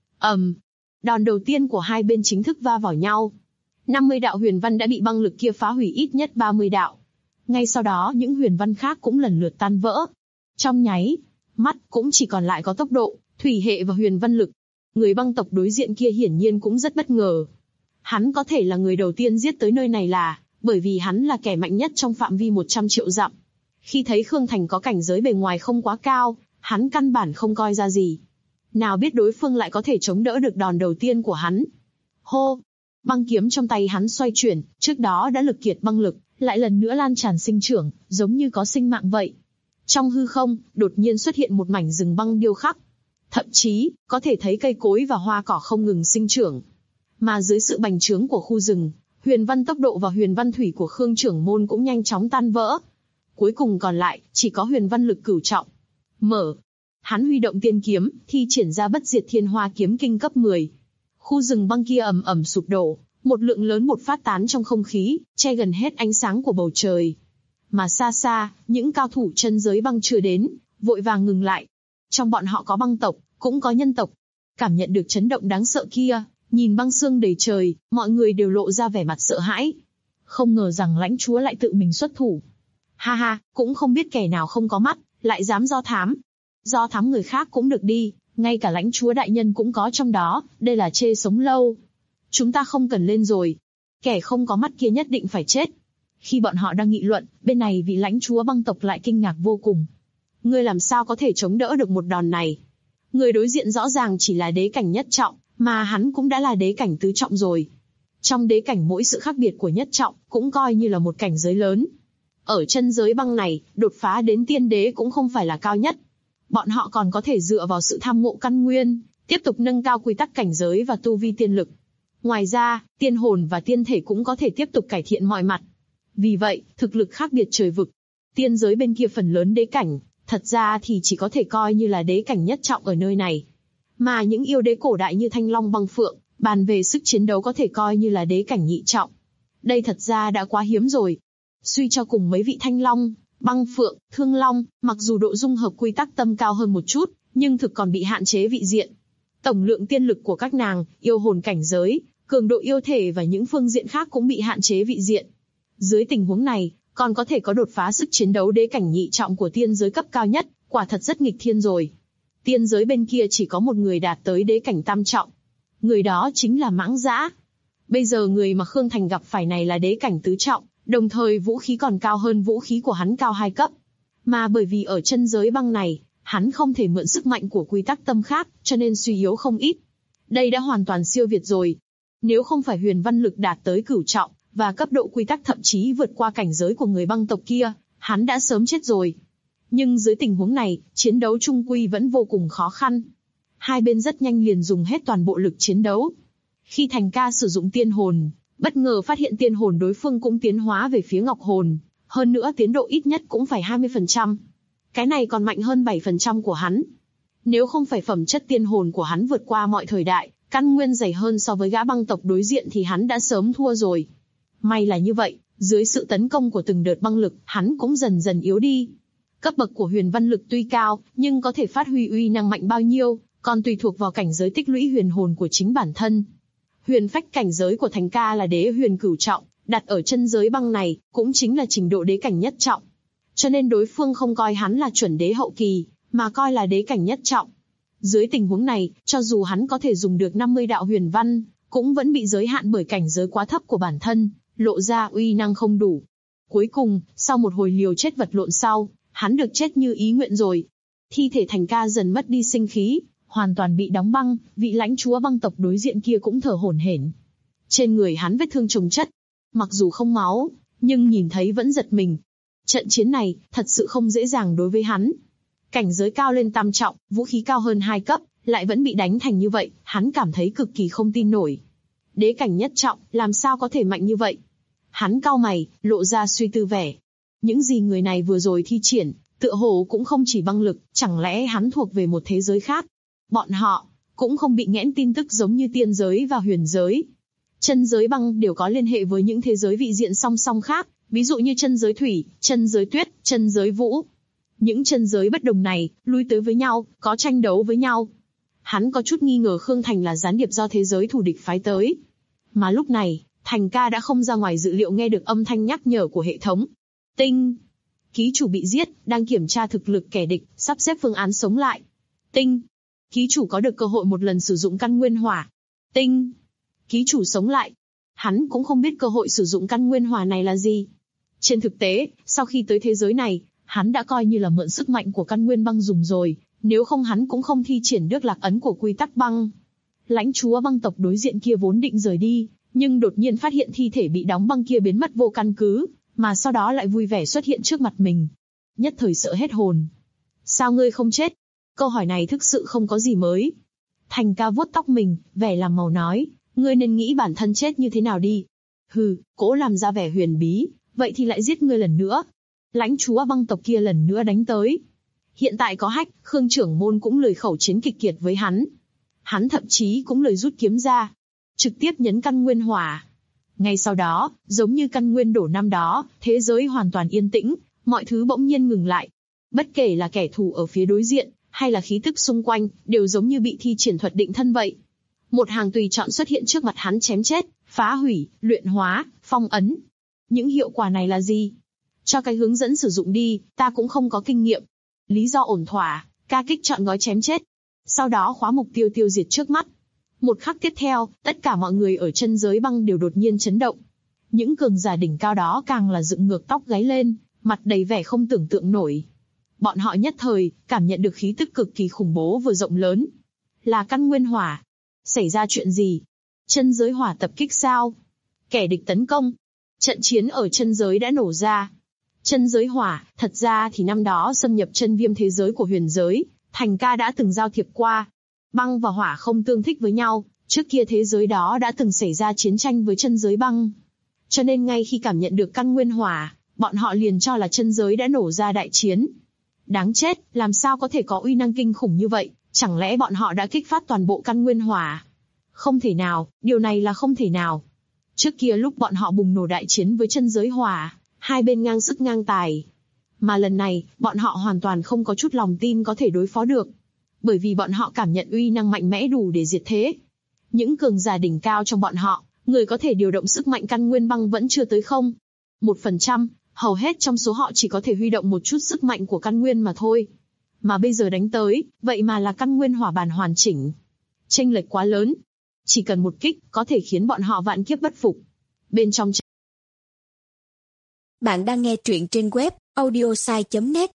Đòn đầu tiên của hai bên chính thức va vào nhau. 50 đạo huyền văn đã bị băng lực kia phá hủy ít nhất 30 đạo. Ngay sau đó những huyền văn khác cũng lần lượt tan vỡ. Trong nháy mắt cũng chỉ còn lại có tốc độ, thủy hệ và huyền văn lực. Người băng tộc đối diện kia hiển nhiên cũng rất bất ngờ. Hắn có thể là người đầu tiên giết tới nơi này là bởi vì hắn là kẻ mạnh nhất trong phạm vi 100 triệu dặm. Khi thấy Khương Thành có cảnh giới bề ngoài không quá cao, hắn căn bản không coi ra gì. Nào biết đối phương lại có thể chống đỡ được đòn đầu tiên của hắn. Hô! Băng kiếm trong tay hắn xoay chuyển, trước đó đã lực kiệt băng lực, lại lần nữa lan tràn sinh trưởng, giống như có sinh mạng vậy. Trong hư không, đột nhiên xuất hiện một mảnh rừng băng điêu khắc. Thậm chí, có thể thấy cây cối và hoa cỏ không ngừng sinh trưởng. Mà dưới sự bành trướng của khu rừng, huyền văn tốc độ và huyền văn thủy của Khương trưởng môn cũng nhanh chóng tan vỡ. Cuối cùng còn lại, chỉ có huyền văn lực cửu trọng. Mở. Hắn huy động tiên kiếm, thi triển ra bất diệt thiên hoa kiếm kinh cấp 10. Khu rừng băng kia ầm ầm sụp đổ, một lượng lớn một phát tán trong không khí, che gần hết ánh sáng của bầu trời. Mà xa xa, những cao thủ chân giới băng chưa đến, vội vàng ngừng lại. Trong bọn họ có băng tộc, cũng có nhân tộc. Cảm nhận được chấn động đáng sợ kia, nhìn băng xương đầy trời, mọi người đều lộ ra vẻ mặt sợ hãi. Không ngờ rằng lãnh chúa lại tự mình xuất thủ. Ha ha, cũng không biết kẻ nào không có mắt, lại dám do thám. Do thám người khác cũng được đi, ngay cả lãnh chúa đại nhân cũng có trong đó, đây là chê sống lâu. Chúng ta không cần lên rồi. Kẻ không có mắt kia nhất định phải chết. Khi bọn họ đang nghị luận, bên này vị lãnh chúa băng tộc lại kinh ngạc vô cùng. Ngươi làm sao có thể chống đỡ được một đòn này? Người đối diện rõ ràng chỉ là đế cảnh nhất trọng, mà hắn cũng đã là đế cảnh tứ trọng rồi. Trong đế cảnh mỗi sự khác biệt của nhất trọng, cũng coi như là một cảnh giới lớn. Ở chân giới băng này, đột phá đến tiên đế cũng không phải là cao nhất. Bọn họ còn có thể dựa vào sự tham ngộ căn nguyên, tiếp tục nâng cao quy tắc cảnh giới và tu vi tiên lực. Ngoài ra, tiên hồn và tiên thể cũng có thể tiếp tục cải thiện mọi mặt. Vì vậy, thực lực khác biệt trời vực. Tiên giới bên kia phần lớn đế cảnh, thật ra thì chỉ có thể coi như là đế cảnh nhất trọng ở nơi này. Mà những yêu đế cổ đại như Thanh Long Băng Phượng, bàn về sức chiến đấu có thể coi như là đế cảnh nhị trọng. Đây thật ra đã quá hiếm rồi. Suy cho cùng mấy vị Thanh Long, Băng Phượng, Thương Long, mặc dù độ dung hợp quy tắc tâm cao hơn một chút, nhưng thực còn bị hạn chế vị diện. Tổng lượng tiên lực của các nàng, yêu hồn cảnh giới, cường độ yêu thể và những phương diện khác cũng bị hạn chế vị diện. Dưới tình huống này, còn có thể có đột phá sức chiến đấu đế cảnh nhị trọng của tiên giới cấp cao nhất, quả thật rất nghịch thiên rồi. Tiên giới bên kia chỉ có một người đạt tới đế cảnh tam trọng. Người đó chính là Mãng Dã. Bây giờ người mà Khương Thành gặp phải này là đế cảnh tứ trọng, đồng thời vũ khí còn cao hơn vũ khí của hắn cao 2 cấp. Mà bởi vì ở chân giới băng này, hắn không thể mượn sức mạnh của quy tắc tâm khác, cho nên suy yếu không ít. Đây đã hoàn toàn siêu việt rồi. Nếu không phải huyền văn lực đạt tới cửu trọng, và cấp độ quy tắc thậm chí vượt qua cảnh giới của người băng tộc kia, hắn đã sớm chết rồi. Nhưng dưới tình huống này, chiến đấu chung quy vẫn vô cùng khó khăn. Hai bên rất nhanh liền dùng hết toàn bộ lực chiến đấu. Khi Thành Ca sử dụng tiên hồn, bất ngờ phát hiện tiên hồn đối phương cũng tiến hóa về phía ngọc hồn, hơn nữa tiến độ ít nhất cũng phải 20%. Cái này còn mạnh hơn 7% của hắn. Nếu không phải phẩm chất tiên hồn của hắn vượt qua mọi thời đại, căn nguyên dày hơn so với gã băng tộc đối diện thì hắn đã sớm thua rồi. May là như vậy, dưới sự tấn công của từng đợt băng lực, hắn cũng dần dần yếu đi. Cấp bậc của huyền văn lực tuy cao, nhưng có thể phát huy uy năng mạnh bao nhiêu, còn tùy thuộc vào cảnh giới tích lũy huyền hồn của chính bản thân. Huyền phách cảnh giới của Thành Ca là đế huyền cửu trọng, đặt ở chân giới băng này, cũng chính là trình độ đế cảnh nhất trọng. Cho nên đối phương không coi hắn là chuẩn đế hậu kỳ, mà coi là đế cảnh nhất trọng. Dưới tình huống này, cho dù hắn có thể dùng được 50 đạo huyền văn, cũng vẫn bị giới hạn bởi cảnh giới quá thấp của bản thân, lộ ra uy năng không đủ. Cuối cùng, sau một hồi liều chết vật lộn sau, hắn được chết như ý nguyện rồi. Thi thể Thành Ca dần mất đi sinh khí, hoàn toàn bị đóng băng, vị lãnh chúa băng tộc đối diện kia cũng thở hổn hển. Trên người hắn vết thương chồng chất, mặc dù không máu, nhưng nhìn thấy vẫn giật mình. Trận chiến này, thật sự không dễ dàng đối với hắn. Cảnh giới cao lên tam trọng, vũ khí cao hơn 2 cấp, lại vẫn bị đánh thành như vậy, hắn cảm thấy cực kỳ không tin nổi. Đế cảnh nhất trọng, làm sao có thể mạnh như vậy? Hắn cau mày, lộ ra suy tư vẻ. Những gì người này vừa rồi thi triển, tựa hồ cũng không chỉ băng lực, chẳng lẽ hắn thuộc về một thế giới khác? Bọn họ cũng không bị nghẽn tin tức giống như tiên giới và huyền giới. Chân giới băng đều có liên hệ với những thế giới vị diện song song khác, ví dụ như chân giới thủy, chân giới tuyết, chân giới vũ. Những chân giới bất đồng này, lui tới với nhau, có tranh đấu với nhau. Hắn có chút nghi ngờ Khương Thành là gián điệp do thế giới thù địch phái tới. Mà lúc này, Thành Ca đã không ra ngoài dự liệu nghe được âm thanh nhắc nhở của hệ thống. Tinh! Ký chủ bị giết, đang kiểm tra thực lực kẻ địch, sắp xếp phương án sống lại. Tinh! Ký chủ có được cơ hội một lần sử dụng căn nguyên hỏa. Tinh! Ký chủ sống lại. Hắn cũng không biết cơ hội sử dụng căn nguyên hỏa này là gì. Trên thực tế, sau khi tới thế giới này, hắn đã coi như là mượn sức mạnh của căn nguyên băng dùng rồi, nếu không hắn cũng không thi triển được lạc ấn của quy tắc băng. Lãnh chúa băng tộc đối diện kia vốn định rời đi, nhưng đột nhiên phát hiện thi thể bị đóng băng kia biến mất vô căn cứ, mà sau đó lại vui vẻ xuất hiện trước mặt mình. Nhất thời sợ hết hồn. Sao ngươi không chết? Câu hỏi này thực sự không có gì mới. Thành ca vuốt tóc mình, vẻ làm màu nói, ngươi nên nghĩ bản thân chết như thế nào đi. Hừ, cố làm ra vẻ huyền bí, vậy thì lại giết ngươi lần nữa. Lãnh chúa băng tộc kia lần nữa đánh tới. Hiện tại có Hách, Khương trưởng môn cũng lười khẩu chiến kịch kiệt với hắn. Hắn thậm chí cũng lười rút kiếm ra, trực tiếp nhấn căn nguyên hỏa. Ngay sau đó, giống như căn nguyên đổ năm đó, thế giới hoàn toàn yên tĩnh, mọi thứ bỗng nhiên ngừng lại. Bất kể là kẻ thù ở phía đối diện, hay là khí tức xung quanh, đều giống như bị thi triển thuật định thân vậy. Một hàng tùy chọn xuất hiện trước mặt hắn chém chết, phá hủy, luyện hóa, phong ấn. Những hiệu quả này là gì? Cho cái hướng dẫn sử dụng đi, ta cũng không có kinh nghiệm. Lý do ổn thỏa, ca kích chọn gói chém chết. Sau đó khóa mục tiêu tiêu diệt trước mắt. Một khắc tiếp theo, tất cả mọi người ở chân giới băng đều đột nhiên chấn động. Những cường giả đỉnh cao đó càng là dựng ngược tóc gáy lên, mặt đầy vẻ không tưởng tượng nổi. Bọn họ nhất thời, cảm nhận được khí tức cực kỳ khủng bố vừa rộng lớn. Là căn nguyên hỏa. Xảy ra chuyện gì? Chân giới hỏa tập kích sao? Kẻ địch tấn công. Trận chiến ở chân giới đã nổ ra. Chân giới hỏa, thật ra thì năm đó xâm nhập chân viêm thế giới của huyền giới, Thành ca đã từng giao thiệp qua. Băng và hỏa không tương thích với nhau, trước kia thế giới đó đã từng xảy ra chiến tranh với chân giới băng. Cho nên ngay khi cảm nhận được căn nguyên hỏa, bọn họ liền cho là chân giới đã nổ ra đại chiến. Đáng chết, làm sao có thể có uy năng kinh khủng như vậy, chẳng lẽ bọn họ đã kích phát toàn bộ căn nguyên hỏa? Không thể nào, điều này là không thể nào. Trước kia lúc bọn họ bùng nổ đại chiến với chân giới hỏa, hai bên ngang sức ngang tài. Mà lần này, bọn họ hoàn toàn không có chút lòng tin có thể đối phó được. Bởi vì bọn họ cảm nhận uy năng mạnh mẽ đủ để diệt thế. Những cường giả đỉnh cao trong bọn họ, người có thể điều động sức mạnh căn nguyên băng vẫn chưa tới 1%, hầu hết trong số họ chỉ có thể huy động một chút sức mạnh của căn nguyên mà thôi. Mà bây giờ đánh tới, vậy mà là căn nguyên hỏa bản hoàn chỉnh. Chênh lệch quá lớn. Chỉ cần một kích, có thể khiến bọn họ vạn kiếp bất phục. Bên trong Bạn đang nghe truyện trên web audiosai.net.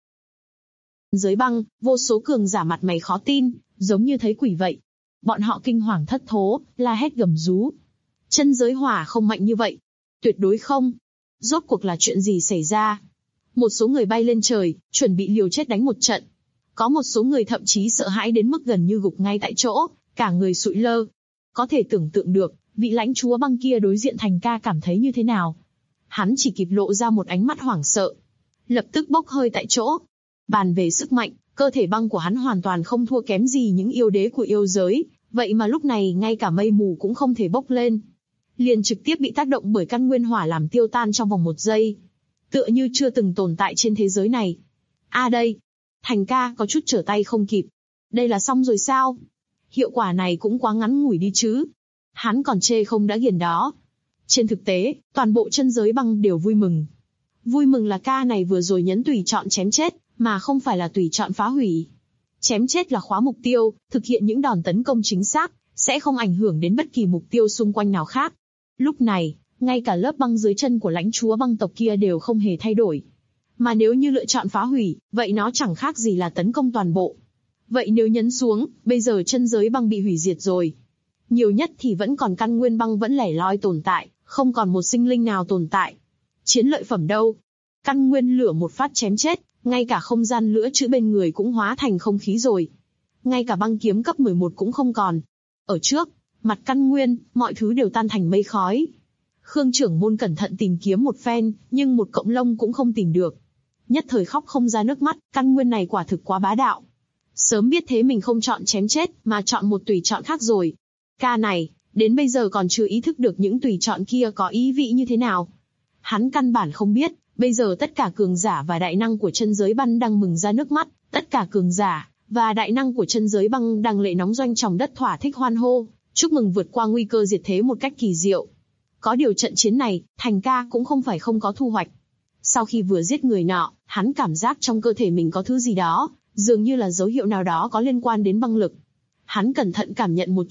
Giới băng, vô số cường giả mặt mày khó tin, giống như thấy quỷ vậy. Bọn họ kinh hoàng thất thố, la hét gầm rú. Chân giới hỏa không mạnh như vậy. Tuyệt đối không. Rốt cuộc là chuyện gì xảy ra? Một số người bay lên trời, chuẩn bị liều chết đánh một trận. Có một số người thậm chí sợ hãi đến mức gần như gục ngay tại chỗ, cả người sụi lơ. Có thể tưởng tượng được, vị lãnh chúa băng kia đối diện Thành ca cảm thấy như thế nào. Hắn chỉ kịp lộ ra một ánh mắt hoảng sợ. Lập tức bốc hơi tại chỗ. Bàn về sức mạnh, cơ thể băng của hắn hoàn toàn không thua kém gì những yêu đế của yêu giới, vậy mà lúc này ngay cả mây mù cũng không thể bốc lên. Liền trực tiếp bị tác động bởi căn nguyên hỏa làm tiêu tan trong vòng 1 giây. Tựa như chưa từng tồn tại trên thế giới này. Đây! Thành ca có chút trở tay không kịp. Đây là xong rồi sao? Hiệu quả này cũng quá ngắn ngủi đi chứ. Hắn còn chê không đã ghiền đó. Trên thực tế, toàn bộ chân giới băng đều vui mừng. Vui mừng là ca này vừa rồi nhấn tùy chọn chém chết, mà không phải là tùy chọn phá hủy. Chém chết là khóa mục tiêu, thực hiện những đòn tấn công chính xác, sẽ không ảnh hưởng đến bất kỳ mục tiêu xung quanh nào khác. Lúc này, ngay cả lớp băng dưới chân của lãnh chúa băng tộc kia đều không hề thay đổi. Mà nếu như lựa chọn phá hủy, vậy nó chẳng khác gì là tấn công toàn bộ. Vậy nếu nhấn xuống, bây giờ chân giới băng bị hủy diệt rồi. Nhiều nhất thì vẫn còn căn nguyên băng vẫn lẻ loi tồn tại, không còn một sinh linh nào tồn tại. Chiến lợi phẩm đâu? Căn nguyên lửa một phát chém chết, ngay cả không gian lửa chữ bên người cũng hóa thành không khí rồi. Ngay cả băng kiếm cấp 11 cũng không còn. Ở trước, mặt căn nguyên, mọi thứ đều tan thành mây khói. Khương trưởng môn cẩn thận tìm kiếm một phen, nhưng một cọng lông cũng không tìm được. Nhất thời khóc không ra nước mắt, căn nguyên này quả thực quá bá đạo. Sớm biết thế mình không chọn chém chết, mà chọn một tùy chọn khác rồi. Ca này, đến bây giờ còn chưa ý thức được những tùy chọn kia có ý vị như thế nào. Hắn căn bản không biết, bây giờ tất cả cường giả và đại năng của chân giới băng đang mừng ra nước mắt, tất cả cường giả và đại năng của chân giới băng đang lệ nóng doanh tròng đất thỏa thích hoan hô, chúc mừng vượt qua nguy cơ diệt thế một cách kỳ diệu. Có điều trận chiến này, Thành ca cũng không phải không có thu hoạch. Sau khi vừa giết người nọ, hắn cảm giác trong cơ thể mình có thứ gì đó, dường như là dấu hiệu nào đó có liên quan đến băng lực. Hắn cẩn thận cảm nhận một chút,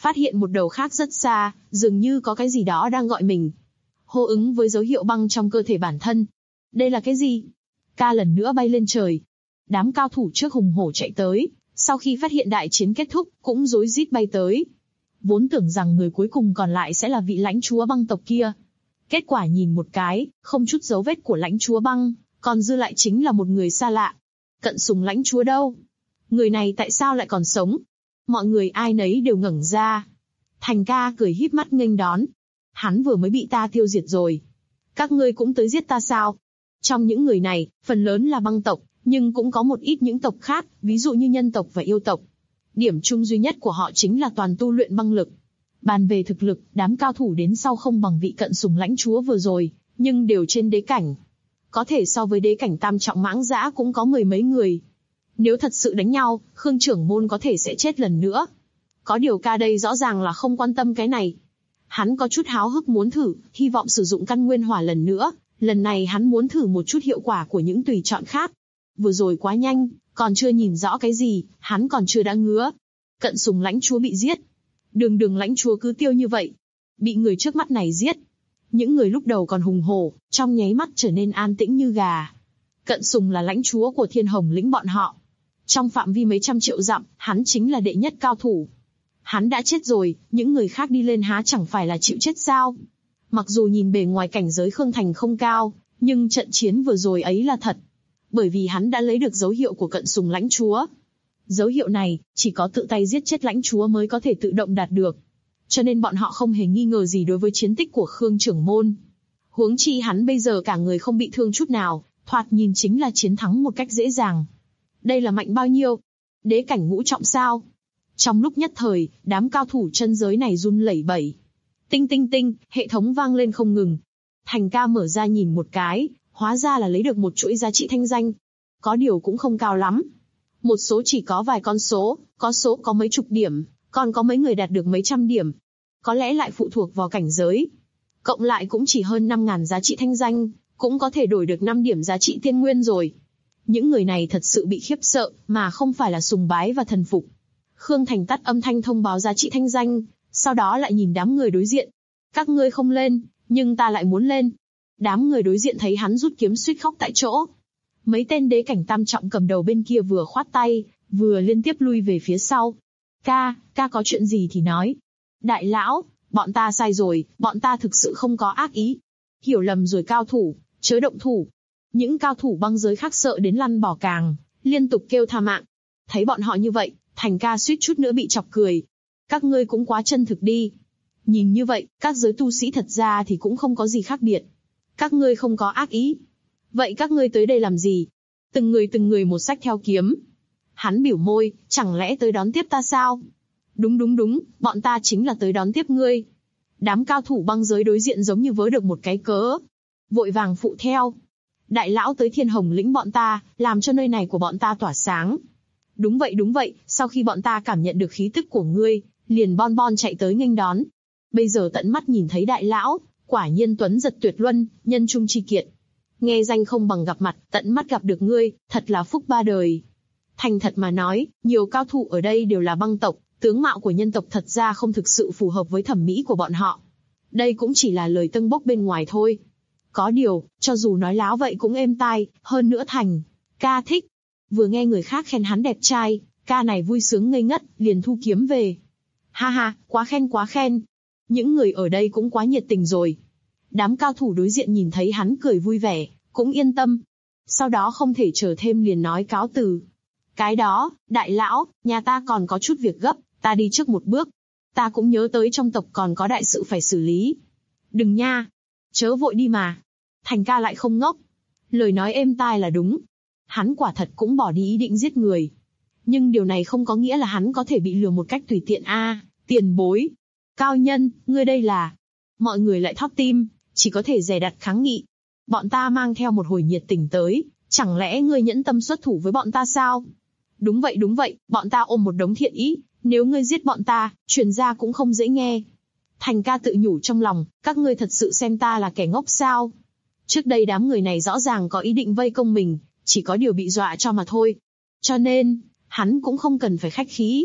phát hiện một đầu khác rất xa, dường như có cái gì đó đang gọi mình. Hô ứng với dấu hiệu băng trong cơ thể bản thân. Đây là cái gì? Ca lần nữa bay lên trời. Đám cao thủ trước hùng hổ chạy tới, sau khi phát hiện đại chiến kết thúc, cũng rối rít bay tới. Vốn tưởng rằng người cuối cùng còn lại sẽ là vị lãnh chúa băng tộc kia. Kết quả nhìn một cái, không chút dấu vết của lãnh chúa băng, còn dư lại chính là một người xa lạ. Cận Sùng lãnh chúa đâu? Người này tại sao lại còn sống? Mọi người ai nấy đều ngẩng ra. Thành ca cười híp mắt nghênh đón. Hắn vừa mới bị ta tiêu diệt rồi. Các ngươi cũng tới giết ta sao? Trong những người này, phần lớn là băng tộc, nhưng cũng có một ít những tộc khác, ví dụ như nhân tộc và yêu tộc. Điểm chung duy nhất của họ chính là toàn tu luyện băng lực. Bàn về thực lực, đám cao thủ đến sau không bằng vị Cận Sùng lãnh chúa vừa rồi, nhưng đều trên đế cảnh. Có thể so với đế cảnh tam trọng mãng dã cũng có mười mấy người. Nếu thật sự đánh nhau, Khương trưởng môn có thể sẽ chết lần nữa. Có điều ca đây rõ ràng là không quan tâm cái này. Hắn có chút háo hức muốn thử, hy vọng sử dụng căn nguyên hỏa lần nữa. Lần này hắn muốn thử một chút hiệu quả của những tùy chọn khác. Vừa rồi quá nhanh, còn chưa nhìn rõ cái gì, hắn còn chưa đã ngứa. Cận Sùng lãnh chúa bị giết. Đường lãnh chúa cứ tiêu như vậy. Bị người trước mắt này giết. Những người lúc đầu còn hùng hổ, trong nháy mắt trở nên an tĩnh như gà. Cận Sùng là lãnh chúa của Thiên Hồng lĩnh bọn họ. Trong phạm vi mấy trăm triệu dặm, hắn chính là đệ nhất cao thủ. Hắn đã chết rồi, những người khác đi lên há chẳng phải là chịu chết sao? Mặc dù nhìn bề ngoài cảnh giới Khương Thành không cao, nhưng trận chiến vừa rồi ấy là thật. Bởi vì hắn đã lấy được dấu hiệu của Cận Sùng lãnh chúa. Dấu hiệu này, chỉ có tự tay giết chết lãnh chúa mới có thể tự động đạt được. Cho nên bọn họ không hề nghi ngờ gì đối với chiến tích của Khương trưởng môn. Huống chi hắn bây giờ cả người không bị thương chút nào, thoạt nhìn chính là chiến thắng một cách dễ dàng. Đây là mạnh bao nhiêu? Đế cảnh ngũ trọng sao? Trong lúc nhất thời, đám cao thủ chân giới này run lẩy bẩy. Tinh tinh tinh, hệ thống vang lên không ngừng. Thành ca mở ra nhìn một cái, hóa ra là lấy được một chuỗi giá trị thanh danh. Có điều cũng không cao lắm. Một số chỉ có vài con số, có số có mấy chục điểm, còn có mấy người đạt được mấy trăm điểm. Có lẽ lại phụ thuộc vào cảnh giới. Cộng lại cũng chỉ hơn 5.000 giá trị thanh danh, cũng có thể đổi được 5 điểm giá trị tiên nguyên rồi. Những người này thật sự bị khiếp sợ, mà không phải là sùng bái và thần phục. Khương Thành tắt âm thanh thông báo giá trị thanh danh, sau đó lại nhìn đám người đối diện. Các ngươi không lên, nhưng ta lại muốn lên. Đám người đối diện thấy hắn rút kiếm suýt khóc tại chỗ. Mấy tên đế cảnh tam trọng cầm đầu bên kia vừa khoát tay, vừa liên tiếp lui về phía sau. Ca có chuyện gì thì nói. Đại lão, bọn ta sai rồi, bọn ta thực sự không có ác ý. Hiểu lầm rồi cao thủ, chớ động thủ. Những cao thủ băng giới khác sợ đến lăn bỏ càng, liên tục kêu tha mạng. Thấy bọn họ như vậy, Thành ca suýt chút nữa bị chọc cười. Các ngươi cũng quá chân thực đi. Nhìn như vậy, các giới tu sĩ thật ra thì cũng không có gì khác biệt. Các ngươi không có ác ý. Vậy các ngươi tới đây làm gì? Từng người một xách theo kiếm. Hắn biểu môi, chẳng lẽ tới đón tiếp ta sao? Đúng, bọn ta chính là tới đón tiếp ngươi. Đám cao thủ băng giới đối diện giống như vớ được một cái cớ. Vội vàng phụ theo. Đại lão tới Thiên Hồng lĩnh bọn ta, làm cho nơi này của bọn ta tỏa sáng. Đúng vậy, sau khi bọn ta cảm nhận được khí tức của ngươi, liền bon chạy tới nghênh đón. Bây giờ tận mắt nhìn thấy đại lão, quả nhiên tuấn giật tuyệt luân, nhân trung chi kiệt. Nghe danh không bằng gặp mặt, tận mắt gặp được ngươi, thật là phúc ba đời. Thành thật mà nói, nhiều cao thủ ở đây đều là băng tộc, tướng mạo của nhân tộc thật ra không thực sự phù hợp với thẩm mỹ của bọn họ. Đây cũng chỉ là lời tâng bốc bên ngoài thôi. Có điều, cho dù nói láo vậy cũng êm tai, hơn nữa Thành ca thích. Vừa nghe người khác khen hắn đẹp trai, ca này vui sướng ngây ngất, liền thu kiếm về. Ha, quá khen. Những người ở đây cũng quá nhiệt tình rồi. Đám cao thủ đối diện nhìn thấy hắn cười vui vẻ, cũng yên tâm. Sau đó không thể chờ thêm liền nói cáo từ. Cái đó, đại lão, nhà ta còn có chút việc gấp, ta đi trước một bước. Ta cũng nhớ tới trong tộc còn có đại sự phải xử lý. Đừng nha, chớ vội đi mà. Thành ca lại không ngốc. Lời nói êm tai là đúng. Hắn quả thật cũng bỏ đi ý định giết người. Nhưng điều này không có nghĩa là hắn có thể bị lừa một cách tùy tiện tiền bối. Cao nhân, ngươi đây là... Mọi người lại thót tim, chỉ có thể dè đặt kháng nghị. Bọn ta mang theo một hồi nhiệt tình tới, chẳng lẽ ngươi nhẫn tâm xuất thủ với bọn ta sao? Đúng vậy, bọn ta ôm một đống thiện ý, nếu ngươi giết bọn ta, truyền ra cũng không dễ nghe. Thành ca tự nhủ trong lòng, các ngươi thật sự xem ta là kẻ ngốc sao? Trước đây đám người này rõ ràng có ý định vây công mình, chỉ có điều bị dọa cho mà thôi. Cho nên, hắn cũng không cần phải khách khí.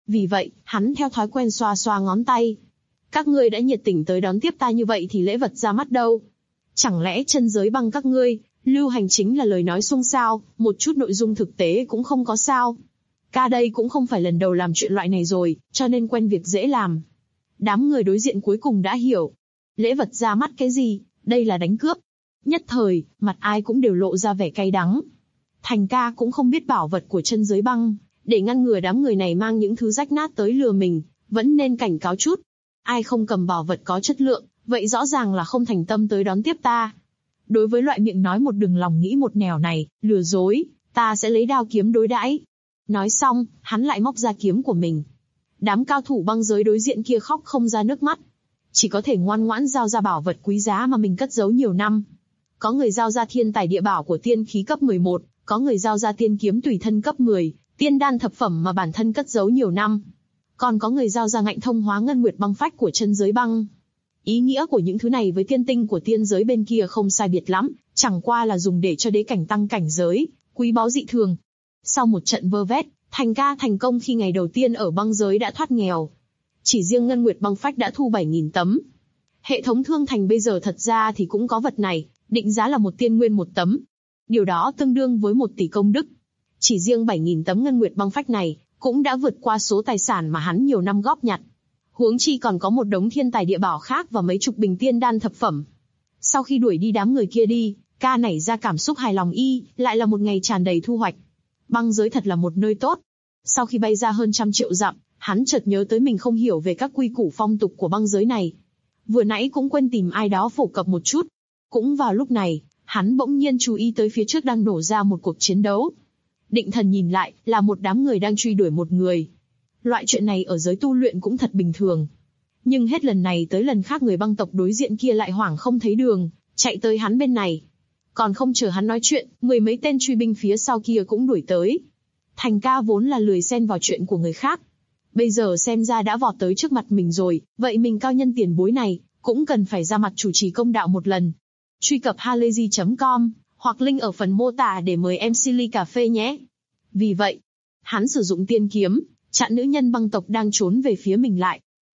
Vì vậy, hắn theo thói quen xoa xoa ngón tay. Các ngươi đã nhiệt tình tới đón tiếp ta như vậy thì lễ vật ra mắt đâu? Chẳng lẽ chân giới băng các ngươi, lưu hành chính là lời nói suông sao, một chút nội dung thực tế cũng không có sao? Ca đây cũng không phải lần đầu làm chuyện loại này rồi, cho nên quen việc dễ làm. Đám người đối diện cuối cùng đã hiểu. Lễ vật ra mắt cái gì, đây là đánh cướp. Nhất thời, mặt ai cũng đều lộ ra vẻ cay đắng. Thành ca cũng không biết bảo vật của chân giới băng, để ngăn ngừa đám người này mang những thứ rách nát tới lừa mình, vẫn nên cảnh cáo chút. Ai không cầm bảo vật có chất lượng, vậy rõ ràng là không thành tâm tới đón tiếp ta. Đối với loại miệng nói một đường lòng nghĩ một nẻo này, lừa dối, ta sẽ lấy đao kiếm đối đãi. Nói xong, hắn lại móc ra kiếm của mình. Đám cao thủ băng giới đối diện kia khóc không ra nước mắt. Chỉ có thể ngoan ngoãn giao ra bảo vật quý giá mà mình cất giấu nhiều năm. Có người giao ra thiên tài địa bảo của tiên khí cấp 11, có người giao ra tiên kiếm tùy thân cấp 10, tiên đan thập phẩm mà bản thân cất giấu nhiều năm. Còn có người giao ra ngạnh thông hóa ngân nguyệt băng phách của chân giới băng. Ý nghĩa của những thứ này với tiên tinh của tiên giới bên kia không sai biệt lắm, chẳng qua là dùng để cho đế cảnh tăng cảnh giới, quý báu dị thường. Sau một trận vơ vét, Thành ca thành công khi ngày đầu tiên ở băng giới đã thoát nghèo. Chỉ riêng ngân nguyệt băng phách đã thu 7.000 tấm. Hệ thống thương thành bây giờ thật ra thì cũng có vật này, định giá là 1 tiên nguyên 1 tấm. Điều đó tương đương với 1 tỷ công đức. Chỉ riêng 7.000 tấm ngân nguyệt băng phách này, cũng đã vượt qua số tài sản mà hắn nhiều năm góp nhặt. Huống chi còn có một đống thiên tài địa bảo khác và mấy chục bình tiên đan thập phẩm. Sau khi đuổi đi đám người kia đi, ca nảy ra cảm xúc hài lòng lại là một ngày tràn đầy thu hoạch. Băng giới thật là một nơi tốt. Sau khi bay ra hơn 100 triệu dặm, hắn chợt nhớ tới mình không hiểu về các quy củ phong tục của băng giới này. Vừa nãy cũng quên tìm ai đó phổ cập một chút. Cũng vào lúc này, hắn bỗng nhiên chú ý tới phía trước đang nổ ra một cuộc chiến đấu. Định thần nhìn lại, là một đám người đang truy đuổi một người. Loại chuyện này ở giới tu luyện cũng thật bình thường. Nhưng hết lần này tới lần khác người băng tộc đối diện kia lại hoảng không thấy đường, chạy tới hắn bên này. Còn không chờ hắn nói chuyện, 10 mấy tên truy binh phía sau kia cũng đuổi tới. Thành ca vốn là lười xen vào chuyện của người khác. Bây giờ xem ra đã vọt tới trước mặt mình rồi, vậy mình cao nhân tiền bối này, cũng cần phải ra mặt chủ trì công đạo một lần. Truy cập halayzi.com, hoặc link ở phần mô tả để mời MC ly cà phê nhé. Vì vậy, hắn sử dụng tiên kiếm, chặn nữ nhân băng tộc đang trốn về phía mình lại.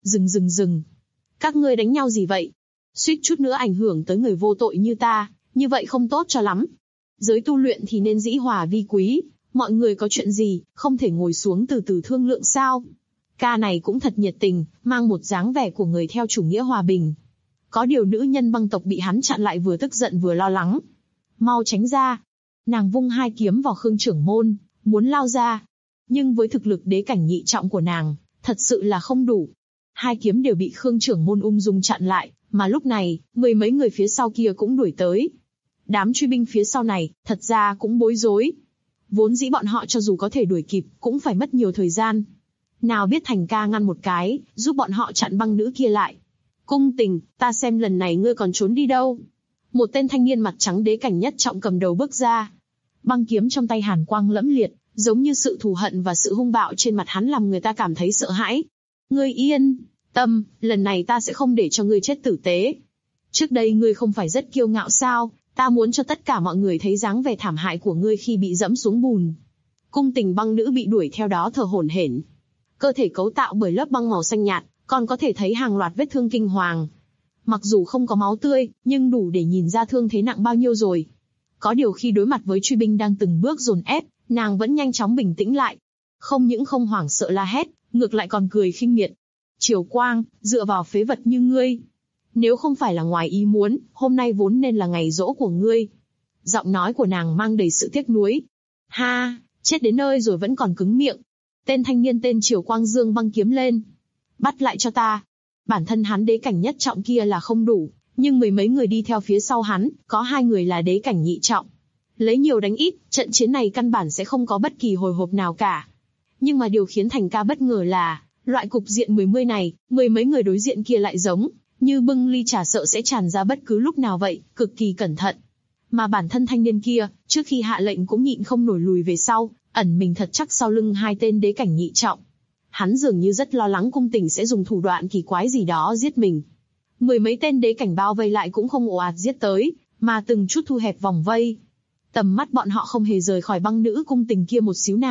Dừng. Các ngươi đánh nhau gì vậy? Suýt chút nữa ảnh hưởng tới người vô tội như ta, như vậy không tốt cho lắm. Giới tu luyện thì nên dĩ hòa vi quý, mọi người có chuyện gì, không thể ngồi xuống từ từ thương lượng sao? Ca này cũng thật nhiệt tình, mang một dáng vẻ của người theo chủ nghĩa hòa bình. Có điều nữ nhân băng tộc bị hắn chặn lại vừa tức giận vừa lo lắng. Mau tránh ra. Nàng vung 2 kiếm vào Khương trưởng môn, muốn lao ra. Nhưng với thực lực đế cảnh nhị trọng của nàng, thật sự là không đủ. 2 kiếm đều bị Khương trưởng môn ung dung chặn lại, mà lúc này, 10 mấy người phía sau kia cũng đuổi tới. Đám truy binh phía sau này, thật ra cũng bối rối. Vốn dĩ bọn họ cho dù có thể đuổi kịp, cũng phải mất nhiều thời gian. Nào biết Thành ca ngăn một cái, giúp bọn họ chặn băng nữ kia lại. Cung Tình, ta xem lần này ngươi còn trốn đi đâu? Một tên thanh niên mặt trắng đế cảnh nhất trọng cầm đầu bước ra. Băng kiếm trong tay hàn quang lẫm liệt, giống như sự thù hận và sự hung bạo trên mặt hắn làm người ta cảm thấy sợ hãi. Ngươi yên tâm, lần này ta sẽ không để cho ngươi chết tử tế. Trước đây ngươi không phải rất kiêu ngạo sao? Ta muốn cho tất cả mọi người thấy dáng vẻ thảm hại của ngươi khi bị dẫm xuống bùn. Cung Tình băng nữ bị đuổi theo đó thở hổn hển. Cơ thể cấu tạo bởi lớp băng màu xanh nhạt, còn có thể thấy hàng loạt vết thương kinh hoàng. Mặc dù không có máu tươi, nhưng đủ để nhìn ra thương thế nặng bao nhiêu rồi. Có điều khi đối mặt với truy binh đang từng bước dồn ép, nàng vẫn nhanh chóng bình tĩnh lại. Không những không hoảng sợ la hét, ngược lại còn cười khinh miệt. Triều Quang, dựa vào phế vật như ngươi. Nếu không phải là ngoài ý muốn, hôm nay vốn nên là ngày giỗ của ngươi. Giọng nói của nàng mang đầy sự tiếc nuối. Ha, chết đến nơi rồi vẫn còn cứng miệng. Tên thanh niên tên Triều Quang giương băng kiếm lên. Bắt lại cho ta. Bản thân hắn đế cảnh nhất trọng kia là không đủ, nhưng 10 mấy người đi theo phía sau hắn, có 2 người là đế cảnh nhị trọng. Lấy nhiều đánh ít, trận chiến này căn bản sẽ không có bất kỳ hồi hộp nào cả. Nhưng mà điều khiến Thành ca bất ngờ là, loại cục diện 10 này, 10 mấy người đối diện kia lại giống như bưng ly trà sợ sẽ tràn ra bất cứ lúc nào vậy, cực kỳ cẩn thận. Mà bản thân thanh niên kia, trước khi hạ lệnh cũng nhịn không nổi lùi về sau, ẩn mình thật chắc sau lưng 2 tên đế cảnh nhị trọng. Hắn dường như rất lo lắng Cung Tình sẽ dùng thủ đoạn kỳ quái gì đó giết mình. 10 mấy tên đế cảnh bao vây lại cũng không ồ ạt giết tới, mà từng chút thu hẹp vòng vây. Tầm mắt bọn họ không hề rời khỏi băng nữ Cung Tình kia một xíu nào,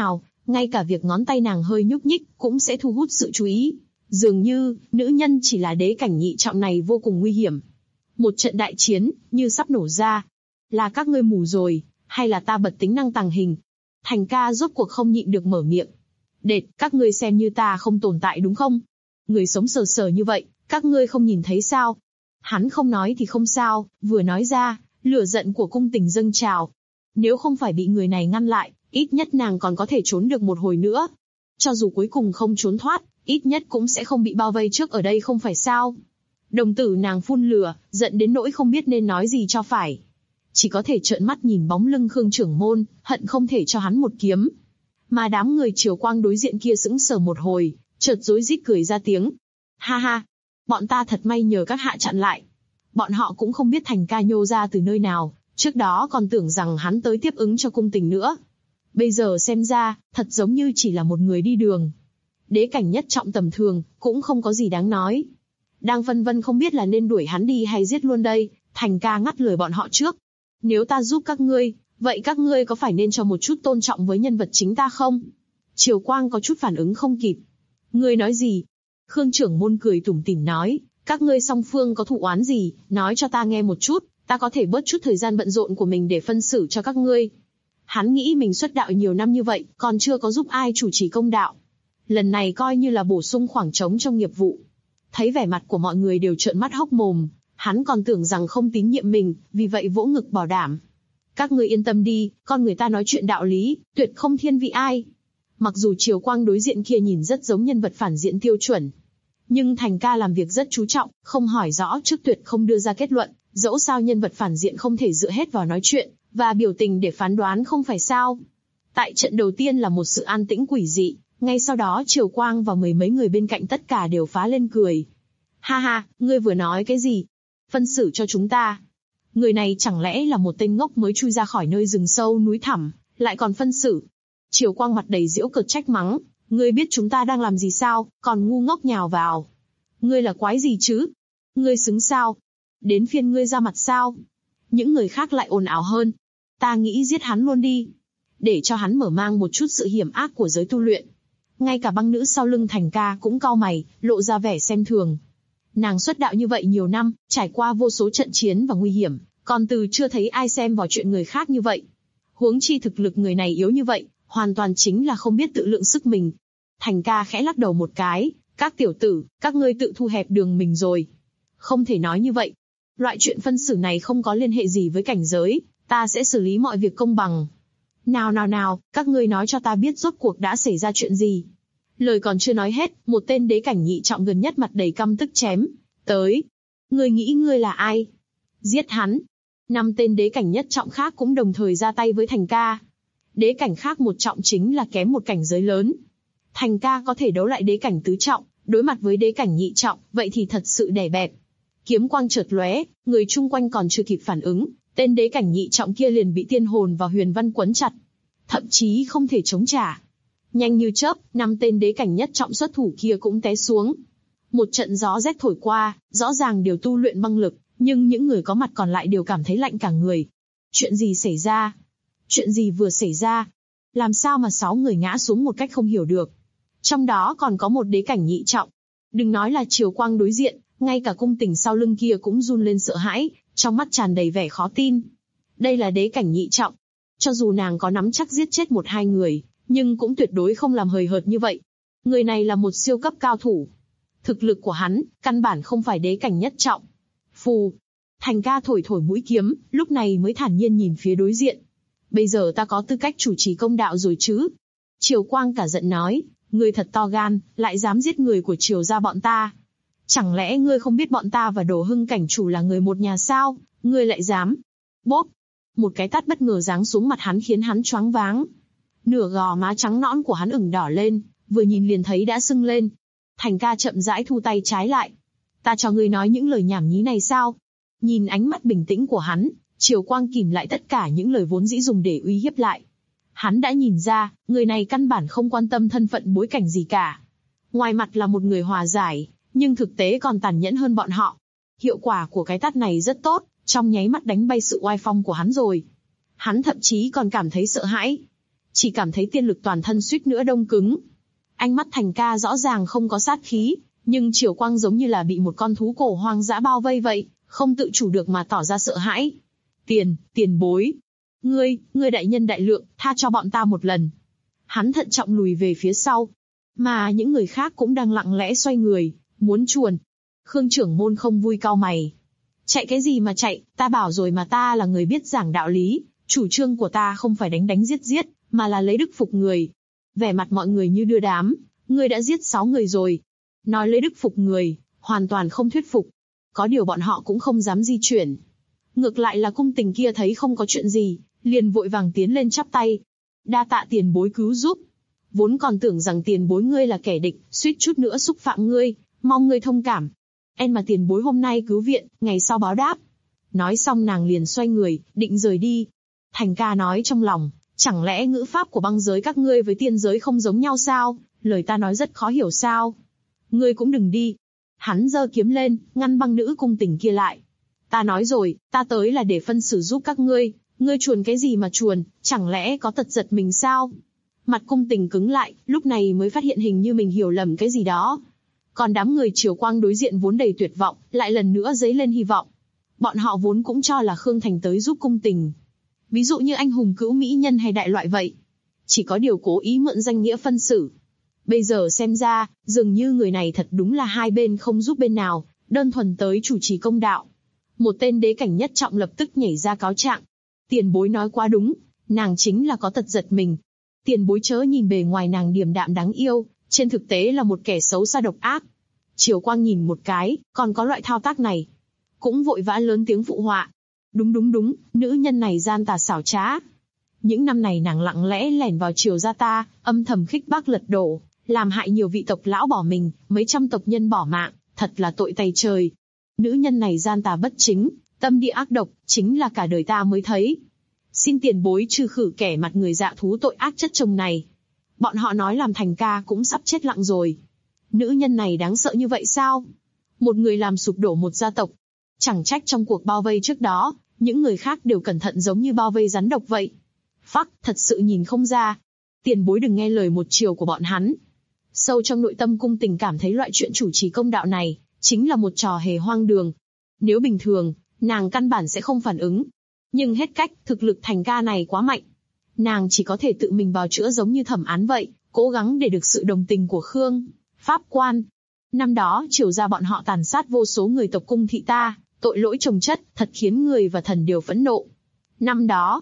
Ngay cả việc ngón tay nàng hơi nhúc nhích cũng sẽ thu hút sự chú ý. Dường như, nữ nhân chỉ là đế cảnh nhị trọng này vô cùng nguy hiểm. Một trận đại chiến, như sắp nổ ra. Là các ngươi mù rồi, hay là ta bật tính năng tàng hình? Thành ca rốt cuộc không nhịn được mở miệng. Đệt, các ngươi xem như ta không tồn tại đúng không? Người sống sờ sờ như vậy, các ngươi không nhìn thấy sao? Hắn không nói thì không sao, vừa nói ra, lửa giận của cung tình dâng trào. Nếu không phải bị người này ngăn lại, ít nhất nàng còn có thể trốn được một hồi nữa. Cho dù cuối cùng không trốn thoát, ít nhất cũng sẽ không bị bao vây trước ở đây không phải sao? Đồng tử nàng phun lửa, giận đến nỗi không biết nên nói gì cho phải. Chỉ có thể trợn mắt nhìn bóng lưng Khương trưởng môn, hận không thể cho hắn một kiếm. Mà đám người Triều Quang đối diện kia sững sờ một hồi, chợt rối rít cười ra tiếng. Ha ha, bọn ta thật may nhờ các hạ chặn lại. Bọn họ cũng không biết Thành ca nhô ra từ nơi nào, trước đó còn tưởng rằng hắn tới tiếp ứng cho cung tình nữa. Bây giờ xem ra, thật giống như chỉ là một người đi đường. Đế cảnh nhất trọng tầm thường, cũng không có gì đáng nói. Đang phân vân không biết là nên đuổi hắn đi hay giết luôn đây, Thành ca ngắt lời bọn họ trước. Nếu ta giúp các ngươi, vậy các ngươi có phải nên cho một chút tôn trọng với nhân vật chính ta không? Triều Quang có chút phản ứng không kịp. Ngươi nói gì? Khương trưởng môn cười tủm tỉm nói, các ngươi song phương có thù oán gì, nói cho ta nghe một chút, ta có thể bớt chút thời gian bận rộn của mình để phân xử cho các ngươi. Hắn nghĩ mình xuất đạo nhiều năm như vậy, còn chưa có giúp ai chủ trì công đạo. Lần này coi như là bổ sung khoảng trống trong nghiệp vụ. Thấy vẻ mặt của mọi người đều trợn mắt hốc mồm, hắn còn tưởng rằng không tín nhiệm mình, vì vậy vỗ ngực bảo đảm. Các ngươi yên tâm đi, con người ta nói chuyện đạo lý, tuyệt không thiên vị ai. Mặc dù Triều Quang đối diện kia nhìn rất giống nhân vật phản diện tiêu chuẩn, nhưng Thành ca làm việc rất chú trọng, không hỏi rõ trước tuyệt không đưa ra kết luận, dẫu sao nhân vật phản diện không thể dựa hết vào nói chuyện và biểu tình để phán đoán không phải sao. Tại trận đầu tiên là một sự an tĩnh quỷ dị, ngay sau đó Triều Quang và mười mấy người bên cạnh tất cả đều phá lên cười. Ha ha, ngươi vừa nói cái gì? Phân xử cho chúng ta. Người này chẳng lẽ là một tên ngốc mới chui ra khỏi nơi rừng sâu núi thẳm, lại còn phân xử? Triều Quang mặt đầy giễu cợt trách mắng, ngươi biết chúng ta đang làm gì sao, còn ngu ngốc nhào vào. Ngươi là quái gì chứ? Ngươi xứng sao? Đến phiên ngươi ra mặt sao? Những người khác lại ồn ào hơn. Ta nghĩ giết hắn luôn đi, để cho hắn mở mang một chút sự hiểm ác của giới tu luyện. Ngay cả băng nữ sau lưng Thành ca cũng cau mày, lộ ra vẻ xem thường. Nàng xuất đạo như vậy nhiều năm, trải qua vô số trận chiến và nguy hiểm, còn từ chưa thấy ai xem vào chuyện người khác như vậy. Huống chi thực lực người này yếu như vậy, hoàn toàn chính là không biết tự lượng sức mình. Thành ca khẽ lắc đầu một cái, các tiểu tử, các ngươi tự thu hẹp đường mình rồi. Không thể nói như vậy. Loại chuyện phân xử này không có liên hệ gì với cảnh giới, ta sẽ xử lý mọi việc công bằng. Nào, các ngươi nói cho ta biết rốt cuộc đã xảy ra chuyện gì. Lời còn chưa nói hết, một tên đế cảnh nhị trọng gần nhất mặt đầy căm tức chém tới. Ngươi nghĩ ngươi là ai? Giết hắn. 5 tên đế cảnh nhất trọng khác cũng đồng thời ra tay với Thành ca. Đế cảnh khác một trọng chính là kém một cảnh giới lớn. Thành ca có thể đấu lại đế cảnh tứ trọng, đối mặt với đế cảnh nhị trọng, vậy thì thật sự đè bẹp. Kiếm quang chợt lóe, người chung quanh còn chưa kịp phản ứng, tên đế cảnh nhị trọng kia liền bị tiên hồn và huyền văn quấn chặt, thậm chí không thể chống trả. Nhanh như chớp, 5 tên đế cảnh nhất trọng xuất thủ kia cũng té xuống. Một trận gió rét thổi qua, rõ ràng đều tu luyện băng lực, nhưng những người có mặt còn lại đều cảm thấy lạnh cả người. Chuyện gì xảy ra? Chuyện gì vừa xảy ra? Làm sao mà 6 người ngã xuống một cách không hiểu được? Trong đó còn có một đế cảnh nhị trọng. Đừng nói là Triều Quang đối diện, ngay cả cung tình sau lưng kia cũng run lên sợ hãi, trong mắt tràn đầy vẻ khó tin. Đây là đế cảnh nhị trọng. Cho dù nàng có nắm chắc giết chết 1-2 người, nhưng cũng tuyệt đối không làm hời hợt như vậy. Người này là một siêu cấp cao thủ. Thực lực của hắn, căn bản không phải đế cảnh nhất trọng. Phù. Thành ca thổi mũi kiếm, lúc này mới thản nhiên nhìn phía đối diện. Bây giờ ta có tư cách chủ trì công đạo rồi chứ? Triều Quang cả giận nói, ngươi thật to gan, lại dám giết người của Triều gia bọn ta. Chẳng lẽ ngươi không biết bọn ta và Đồ Hưng cảnh chủ là người một nhà sao? Ngươi lại dám? Bốp! Một cái tát bất ngờ giáng xuống mặt hắn khiến hắn choáng váng. Nửa gò má trắng nõn của hắn ửng đỏ lên, vừa nhìn liền thấy đã sưng lên. Thành ca chậm rãi thu tay trái lại. Ta cho ngươi nói những lời nhảm nhí này sao? Nhìn ánh mắt bình tĩnh của hắn, Triều Quang kìm lại tất cả những lời vốn dĩ dùng để uy hiếp lại. Hắn đã nhìn ra, người này căn bản không quan tâm thân phận bối cảnh gì cả. Ngoài mặt là một người hòa giải, nhưng thực tế còn tàn nhẫn hơn bọn họ. Hiệu quả của cái tát này rất tốt, trong nháy mắt đánh bay sự oai phong của hắn rồi. Hắn thậm chí còn cảm thấy sợ hãi. chỉ cảm thấy tiên lực toàn thân suýt nữa đông cứng. Ánh mắt Thành ca rõ ràng không có sát khí, nhưng chiều quang giống như là bị một con thú cổ hoang dã bao vây vậy, không tự chủ được mà tỏ ra sợ hãi. Tiền bối. Ngươi đại nhân đại lượng, tha cho bọn ta một lần. Hắn thận trọng lùi về phía sau. Mà những người khác cũng đang lặng lẽ xoay người, muốn chuồn. Khương trưởng môn không vui cau mày. Chạy cái gì mà chạy, ta bảo rồi mà ta là người biết giảng đạo lý, chủ trương của ta không phải đánh giết, mà là lấy đức phục người. Vẻ mặt mọi người như đưa đám, ngươi đã giết 6 người rồi. Nói lấy đức phục người, hoàn toàn không thuyết phục. Có điều bọn họ cũng không dám di chuyển. Ngược lại là cung tình kia thấy không có chuyện gì, liền vội vàng tiến lên chắp tay. Đa tạ tiền bối cứu giúp. Vốn còn tưởng rằng tiền bối ngươi là kẻ địch, suýt chút nữa xúc phạm ngươi, mong ngươi thông cảm. Mà tiền bối hôm nay cứu viện, ngày sau báo đáp. Nói xong nàng liền xoay người, định rời đi. Thành ca nói trong lòng, chẳng lẽ ngữ pháp của băng giới các ngươi với tiên giới không giống nhau sao? Lời ta nói rất khó hiểu sao? Ngươi cũng đừng đi. Hắn giơ kiếm lên, ngăn băng nữ cung tình kia lại. Ta nói rồi, ta tới là để phân xử giúp các ngươi. Ngươi chuồn cái gì mà chuồn, chẳng lẽ có tật giật mình sao? Mặt cung tình cứng lại, lúc này mới phát hiện hình như mình hiểu lầm cái gì đó. Còn đám người Triều Quang đối diện vốn đầy tuyệt vọng, lại lần nữa dấy lên hy vọng. Bọn họ vốn cũng cho là Khương Thành tới giúp cung tình. Ví dụ như anh hùng cứu mỹ nhân hay đại loại vậy. Chỉ có điều cố ý mượn danh nghĩa phân xử. Bây giờ xem ra, dường như người này thật đúng là hai bên không giúp bên nào, đơn thuần tới chủ trì công đạo. Một tên đế cảnh nhất trọng lập tức nhảy ra cáo trạng. Tiền bối nói quá đúng, nàng chính là có tật giật mình. Tiền bối chớ nhìn bề ngoài nàng điềm đạm đáng yêu, trên thực tế là một kẻ xấu xa độc ác. Triều Quang nhìn một cái, còn có loại thao tác này. Cũng vội vã lớn tiếng phụ họa. Đúng, nữ nhân này gian tà xảo trá. Những năm này nàng lặng lẽ lẻn vào Triều gia ta, âm thầm khích bác lật đổ, làm hại nhiều vị tộc lão bỏ mình, mấy trăm tộc nhân bỏ mạng, thật là tội tày trời. Nữ nhân này gian tà bất chính, tâm địa ác độc, chính là cả đời ta mới thấy. Xin tiền bối trừ khử kẻ mặt người dạ thú tội ác chất chồng này. Bọn họ nói làm Thành ca cũng sắp chết lặng rồi. Nữ nhân này đáng sợ như vậy sao? Một người làm sụp đổ một gia tộc. Chẳng trách trong cuộc bao vây trước đó, những người khác đều cẩn thận giống như bao vây rắn độc vậy. Phắc, thật sự nhìn không ra. Tiền bối đừng nghe lời một chiều của bọn hắn. Sâu trong nội tâm cung tình cảm thấy loại chuyện chủ trì công đạo này, chính là một trò hề hoang đường. Nếu bình thường, nàng căn bản sẽ không phản ứng. Nhưng hết cách, thực lực Thành ca này quá mạnh. Nàng chỉ có thể tự mình bào chữa giống như thẩm án vậy, cố gắng để được sự đồng tình của Khương Pháp Quan. Năm đó Triều gia bọn họ tàn sát vô số người tộc cung thị ta, tội lỗi chồng chất, thật khiến người và thần đều phẫn nộ. Năm đó,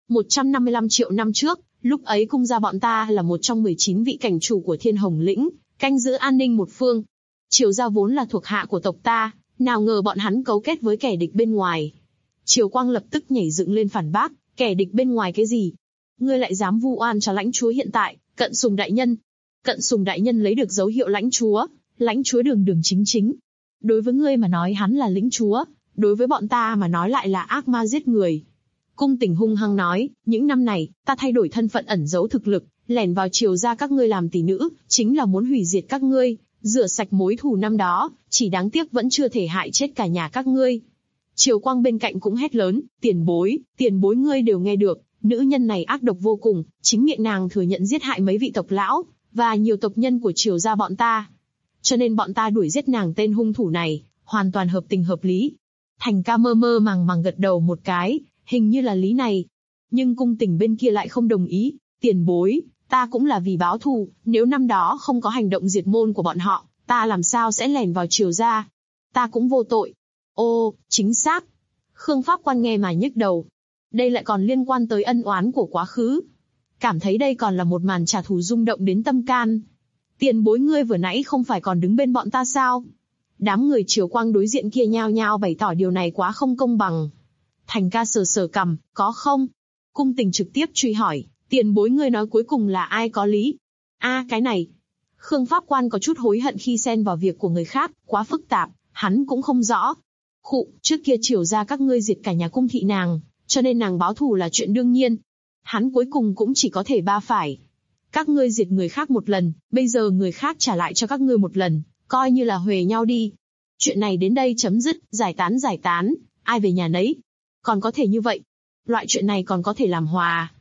155 triệu năm trước, lúc ấy cung gia bọn ta là một trong 19 vị cảnh chủ của Thiên Hồng Lĩnh, canh giữ an ninh một phương. Triều gia vốn là thuộc hạ của tộc ta, nào ngờ bọn hắn cấu kết với kẻ địch bên ngoài. Triều Quang lập tức nhảy dựng lên phản bác, kẻ địch bên ngoài cái gì? Ngươi lại dám vu oan cho lãnh chúa hiện tại, Cận Sùng đại nhân. Cận Sùng đại nhân lấy được dấu hiệu lãnh chúa đường đường chính chính. Đối với ngươi mà nói hắn là lĩnh chúa, đối với bọn ta mà nói lại là ác ma giết người. Cung Tình hung hăng nói, những năm này, ta thay đổi thân phận ẩn giấu thực lực, lẻn vào Triều gia các ngươi làm tỷ nữ, chính là muốn hủy diệt các ngươi, rửa sạch mối thù năm đó, chỉ đáng tiếc vẫn chưa thể hại chết cả nhà các ngươi. Triều Quang bên cạnh cũng hét lớn, tiền bối ngươi đều nghe được, nữ nhân này ác độc vô cùng, chính miệng nàng thừa nhận giết hại mấy vị tộc lão, và nhiều tộc nhân của Triều gia bọn ta. Cho nên bọn ta đuổi giết nàng tên hung thủ này, hoàn toàn hợp tình hợp lý. Thành ca mơ mơ màng gật đầu một cái, hình như là lý này. Nhưng cung Tình bên kia lại không đồng ý, tiền bối, ta cũng là vì báo thù, nếu năm đó không có hành động diệt môn của bọn họ, ta làm sao sẽ lẻn vào Triều gia? Ta cũng vô tội. Ô, chính xác. Khương Pháp Quan nghe mà nhức đầu. Đây lại còn liên quan tới ân oán của quá khứ. Cảm thấy đây còn là một màn trả thù rung động đến tâm can. Tiền bối ngươi vừa nãy không phải còn đứng bên bọn ta sao? Đám người Triều Quang đối diện kia nhao nhao bày tỏ điều này quá không công bằng. Thành ca sờ cằm, có không? Cung Tình trực tiếp truy hỏi, tiền bối ngươi nói cuối cùng là ai có lý? Cái này. Khương Pháp Quan có chút hối hận khi xen vào việc của người khác, quá phức tạp, hắn cũng không rõ. Trước kia Triều gia các ngươi diệt cả nhà cung thị nàng, cho nên nàng báo thù là chuyện đương nhiên. Hắn cuối cùng cũng chỉ có thể ba phải. Các ngươi diệt người khác một lần, bây giờ người khác trả lại cho các ngươi một lần, coi như là huề nhau đi. Chuyện này đến đây chấm dứt, giải tán, ai về nhà nấy. Còn có thể như vậy. Loại chuyện này còn có thể làm hòa.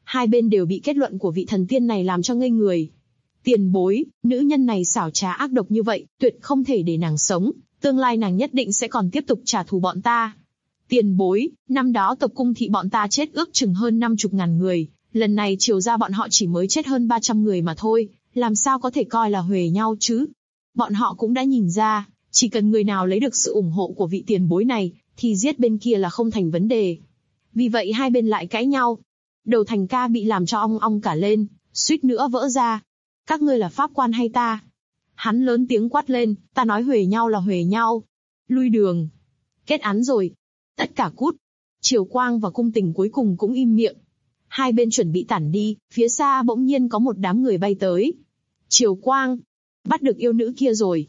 Hai bên đều bị kết luận của vị thần tiên này làm cho ngây người. Tiền bối, nữ nhân này xảo trá ác độc như vậy, tuyệt không thể để nàng sống, tương lai nàng nhất định sẽ còn tiếp tục trả thù bọn ta. Tiền bối, năm đó tộc cung thị bọn ta chết ước chừng hơn 50.000 người, lần này Triều gia bọn họ chỉ mới chết hơn 300 người mà thôi, làm sao có thể coi là huề nhau chứ? Bọn họ cũng đã nhìn ra, chỉ cần người nào lấy được sự ủng hộ của vị tiền bối này, thì giết bên kia là không thành vấn đề. Vì vậy hai bên lại cãi nhau. Đầu Thành Ca bị làm cho ong ong cả lên, suýt nữa vỡ ra. Các ngươi là pháp quan hay ta? Hắn lớn tiếng quát lên, ta nói huề nhau là huề nhau. Lui đường. Kết án rồi. Tất cả cút. Triều Quang và Cung Tình cuối cùng cũng im miệng. Hai bên chuẩn bị tản đi, phía xa bỗng nhiên có một đám người bay tới. Triều Quang, bắt được yêu nữ kia rồi.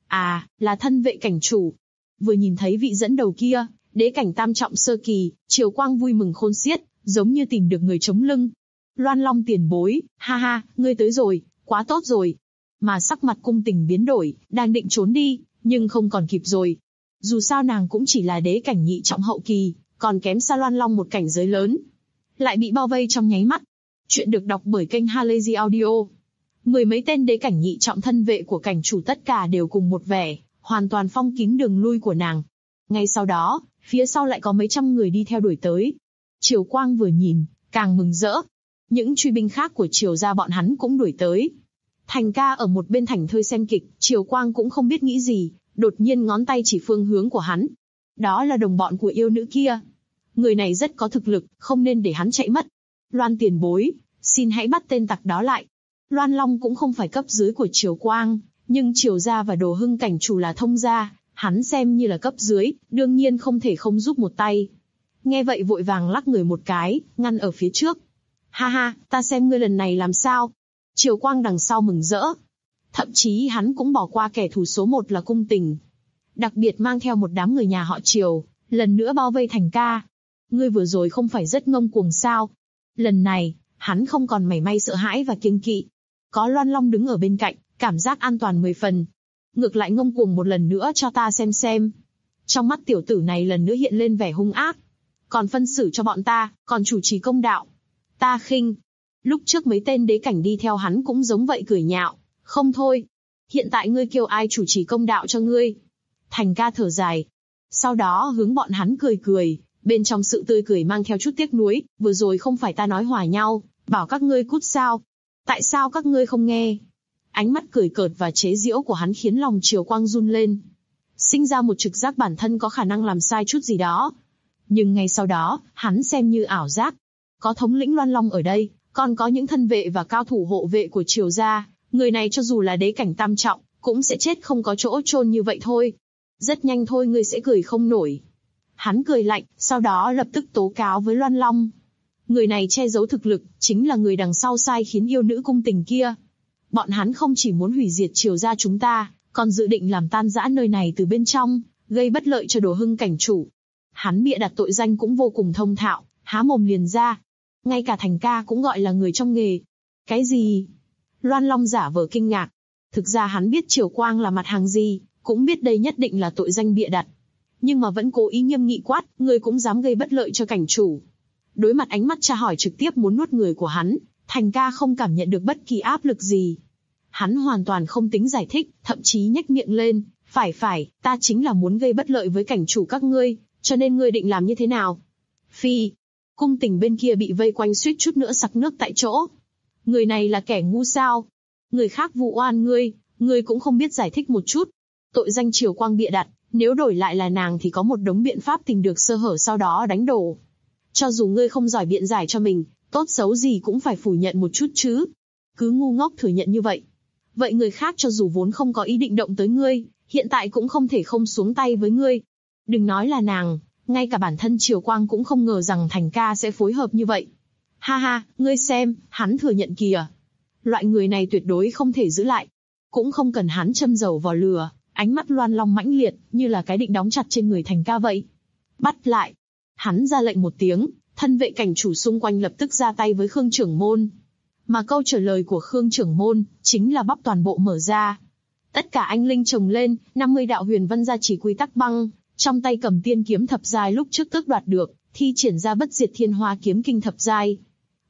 À, là thân vệ cảnh chủ. Vừa nhìn thấy vị dẫn đầu kia, đế cảnh tam trọng sơ kỳ, Triều Quang vui mừng khôn xiết, giống như tìm được người chống lưng. Loan Long tiền bối, ha ha, ngươi tới rồi, quá tốt rồi. Mà sắc mặt Cung Tình biến đổi, đang định trốn đi, nhưng không còn kịp rồi. Dù sao nàng cũng chỉ là đế cảnh nhị trọng hậu kỳ, còn kém xa Loan Long một cảnh giới lớn. Lại bị bao vây trong nháy mắt. Chuyện được đọc bởi kênh Halazy Audio. Mười mấy tên đế cảnh nhị trọng thân vệ của cảnh chủ tất cả đều cùng một vẻ, hoàn toàn phong kín đường lui của nàng. Ngay sau đó, phía sau lại có mấy trăm người đi theo đuổi tới. Triều Quang vừa nhìn, càng mừng rỡ. Những truy binh khác của Triều gia bọn hắn cũng đuổi tới. Thành Ca ở một bên thảnh thơi xem kịch, Triều Quang cũng không biết nghĩ gì, đột nhiên ngón tay chỉ phương hướng của hắn. Đó là đồng bọn của yêu nữ kia. Người này rất có thực lực, không nên để hắn chạy mất. Loan tiền bối, xin hãy bắt tên tặc đó lại. Loan Long cũng không phải cấp dưới của Triều Quang, nhưng Triều gia và Đồ Hưng cảnh chủ là thông gia, hắn xem như là cấp dưới, đương nhiên không thể không giúp một tay. Nghe vậy vội vàng lắc người một cái, ngăn ở phía trước. Ha ha, ta xem ngươi lần này làm sao. Triều Quang đằng sau mừng rỡ. Thậm chí hắn cũng bỏ qua kẻ thù số 1 là Cung Tình. Đặc biệt mang theo một đám người nhà họ Triều, lần nữa bao vây Thành Ca. Ngươi vừa rồi không phải rất ngông cuồng sao? Lần này, hắn không còn mảy may sợ hãi và kiêng kỵ. Có Loan Long đứng ở bên cạnh, cảm giác an toàn 10 phần. Ngược lại ngông cuồng một lần nữa cho ta xem. Trong mắt tiểu tử này lần nữa hiện lên vẻ hung ác. Còn phân xử cho bọn ta, còn chủ trì công đạo. Ta khinh. Lúc trước mấy tên đế cảnh đi theo hắn cũng giống vậy cười nhạo. Không thôi. Hiện tại ngươi kêu ai chủ trì công đạo cho ngươi? Thành Ca thở dài. Sau đó hướng bọn hắn cười. Bên trong sự tươi cười mang theo chút tiếc nuối, vừa rồi không phải ta nói hòa nhau, bảo các ngươi cút sao? Tại sao các ngươi không nghe? Ánh mắt cười cợt và chế giễu của hắn khiến lòng Triều Quang run lên. Sinh ra một trực giác bản thân có khả năng làm sai chút gì đó. Nhưng ngay sau đó, hắn xem như ảo giác. Có thống lĩnh Loan Long ở đây, còn có những thân vệ và cao thủ hộ vệ của Triều gia, người này cho dù là đế cảnh tam trọng, cũng sẽ chết không có chỗ chôn như vậy thôi. Rất nhanh thôi ngươi sẽ cười không nổi. Hắn cười lạnh, sau đó lập tức tố cáo với Loan Long. Người này che giấu thực lực, chính là người đằng sau sai khiến yêu nữ Cung Tình kia. Bọn hắn không chỉ muốn hủy diệt Triều gia chúng ta, còn dự định làm tan rã nơi này từ bên trong, gây bất lợi cho Đồ Hưng cảnh chủ. Hắn bịa đặt tội danh cũng vô cùng thông thạo, há mồm liền ra. Ngay cả Thành Ca cũng gọi là người trong nghề. Cái gì? Loan Long giả vờ kinh ngạc. Thực ra hắn biết Triều Quang là mặt hàng gì, cũng biết đây nhất định là tội danh bịa đặt. Nhưng mà vẫn cố ý nghiêm nghị quát, ngươi cũng dám gây bất lợi cho cảnh chủ. Đối mặt ánh mắt tra hỏi trực tiếp muốn nuốt người của hắn, Thành Ca không cảm nhận được bất kỳ áp lực gì. Hắn hoàn toàn không tính giải thích, thậm chí nhếch miệng lên, phải, ta chính là muốn gây bất lợi với cảnh chủ các ngươi, cho nên ngươi định làm như thế nào? Phi, Cung Tình bên kia bị vây quanh suýt chút nữa sặc nước tại chỗ. Người này là kẻ ngu sao? Người khác vụ oan ngươi cũng không biết giải thích một chút. Tội danh Triều Quang bịa đặt, nếu đổi lại là nàng thì có một đống biện pháp tìm được sơ hở sau đó đánh đổ. Cho dù ngươi không giỏi biện giải cho mình, tốt xấu gì cũng phải phủ nhận một chút chứ. Cứ ngu ngốc thừa nhận như vậy. Vậy người khác cho dù vốn không có ý định động tới ngươi, hiện tại cũng không thể không xuống tay với ngươi. Đừng nói là nàng, ngay cả bản thân Triều Quang cũng không ngờ rằng Thành Ca sẽ phối hợp như vậy. Ha ha, ngươi xem, hắn thừa nhận kìa. Loại người này tuyệt đối không thể giữ lại. Cũng không cần hắn châm dầu vào lửa, ánh mắt Loan Long mãnh liệt, như là cái định đóng chặt trên người Thành Ca vậy. Bắt lại. Hắn ra lệnh một tiếng, thân vệ cảnh chủ xung quanh lập tức ra tay với Khương trưởng môn. Mà câu trả lời của Khương trưởng môn, chính là bắp toàn bộ mở ra. Tất cả anh linh chồng lên, 50 đạo huyền văn gia chỉ quy tắc băng, trong tay cầm tiên kiếm thập giai lúc trước tước đoạt được, thi triển ra bất diệt thiên hoa kiếm kinh thập giai.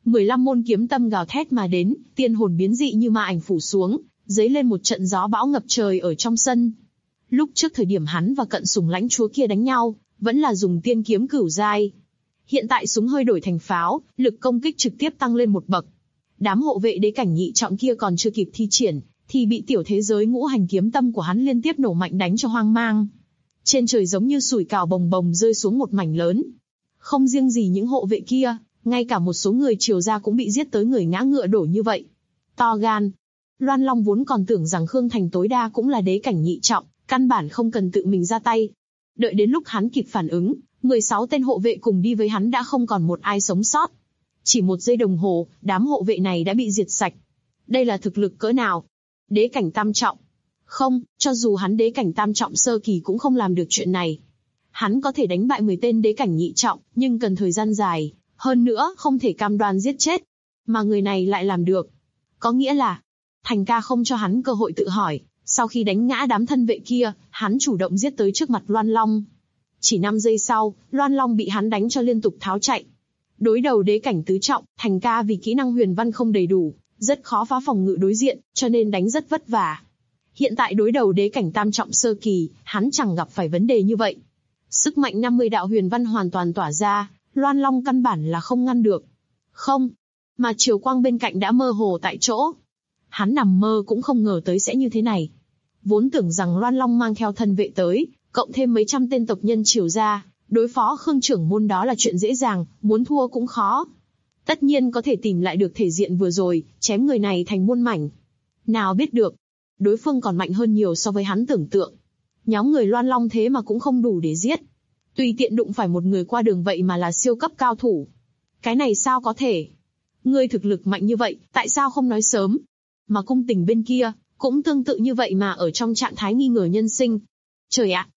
15 môn kiếm tâm gào thét mà đến, tiên hồn biến dị như ma ảnh phủ xuống, dấy lên một trận gió bão ngập trời ở trong sân. Lúc trước thời điểm hắn và Cận Sùng lãnh chúa kia đánh nhau, vẫn là dùng tiên kiếm cửu giai. Hiện tại súng hơi đổi thành pháo, lực công kích trực tiếp tăng lên một bậc. Đám hộ vệ đế cảnh nhị trọng kia còn chưa kịp thi triển, thì bị tiểu thế giới ngũ hành kiếm tâm của hắn liên tiếp nổ mạnh đánh cho hoang mang. Trên trời giống như sủi cảo bồng bồng rơi xuống một mảnh lớn. Không riêng gì những hộ vệ kia, ngay cả một số người Triều gia cũng bị giết tới người ngã ngựa đổ như vậy. To gan. Loan Long vốn còn tưởng rằng Khương Thành tối đa cũng là đế cảnh nhị trọng, căn bản không cần tự mình ra tay. Đợi đến lúc hắn kịp phản ứng, 16 tên hộ vệ cùng đi với hắn đã không còn một ai sống sót. Chỉ một giây đồng hồ, đám hộ vệ này đã bị diệt sạch. Đây là thực lực cỡ nào? Đế cảnh tam trọng. Không, cho dù hắn đế cảnh tam trọng sơ kỳ cũng không làm được chuyện này. Hắn có thể đánh bại 10 tên đế cảnh nhị trọng, nhưng cần thời gian dài, hơn nữa không thể cam đoan giết chết. Mà người này lại làm được. Có nghĩa là, Thành ca không cho hắn cơ hội tự hỏi, sau khi đánh ngã đám thân vệ kia, hắn chủ động giết tới trước mặt Loan Long. Chỉ 5 giây sau, Loan Long bị hắn đánh cho liên tục tháo chạy. Đối đầu đế cảnh tứ trọng, Thành ca vì kỹ năng huyền văn không đầy đủ, rất khó phá phòng ngự đối diện, cho nên đánh rất vất vả. Hiện tại đối đầu đế cảnh tam trọng sơ kỳ, hắn chẳng gặp phải vấn đề như vậy. Sức mạnh 50 đạo huyền văn hoàn toàn tỏa ra, Loan Long căn bản là không ngăn được. Không, mà Triều Quang bên cạnh đã mơ hồ tại chỗ. Hắn nằm mơ cũng không ngờ tới sẽ như thế này. Vốn tưởng rằng Loan Long mang theo thân vệ tới, cộng thêm mấy trăm tên tộc nhân Triều gia, đối phó Khương trưởng môn đó là chuyện dễ dàng, muốn thua cũng khó. Tất nhiên có thể tìm lại được thể diện vừa rồi, chém người này thành muôn mảnh. Nào biết được, đối phương còn mạnh hơn nhiều so với hắn tưởng tượng. Nhóm người Loan Long thế mà cũng không đủ để giết. Tùy tiện đụng phải một người qua đường vậy mà là siêu cấp cao thủ. Cái này sao có thể? Ngươi thực lực mạnh như vậy, tại sao không nói sớm? Mà cung tình bên kia, cũng tương tự như vậy mà ở trong trạng thái nghi ngờ nhân sinh. Trời ạ,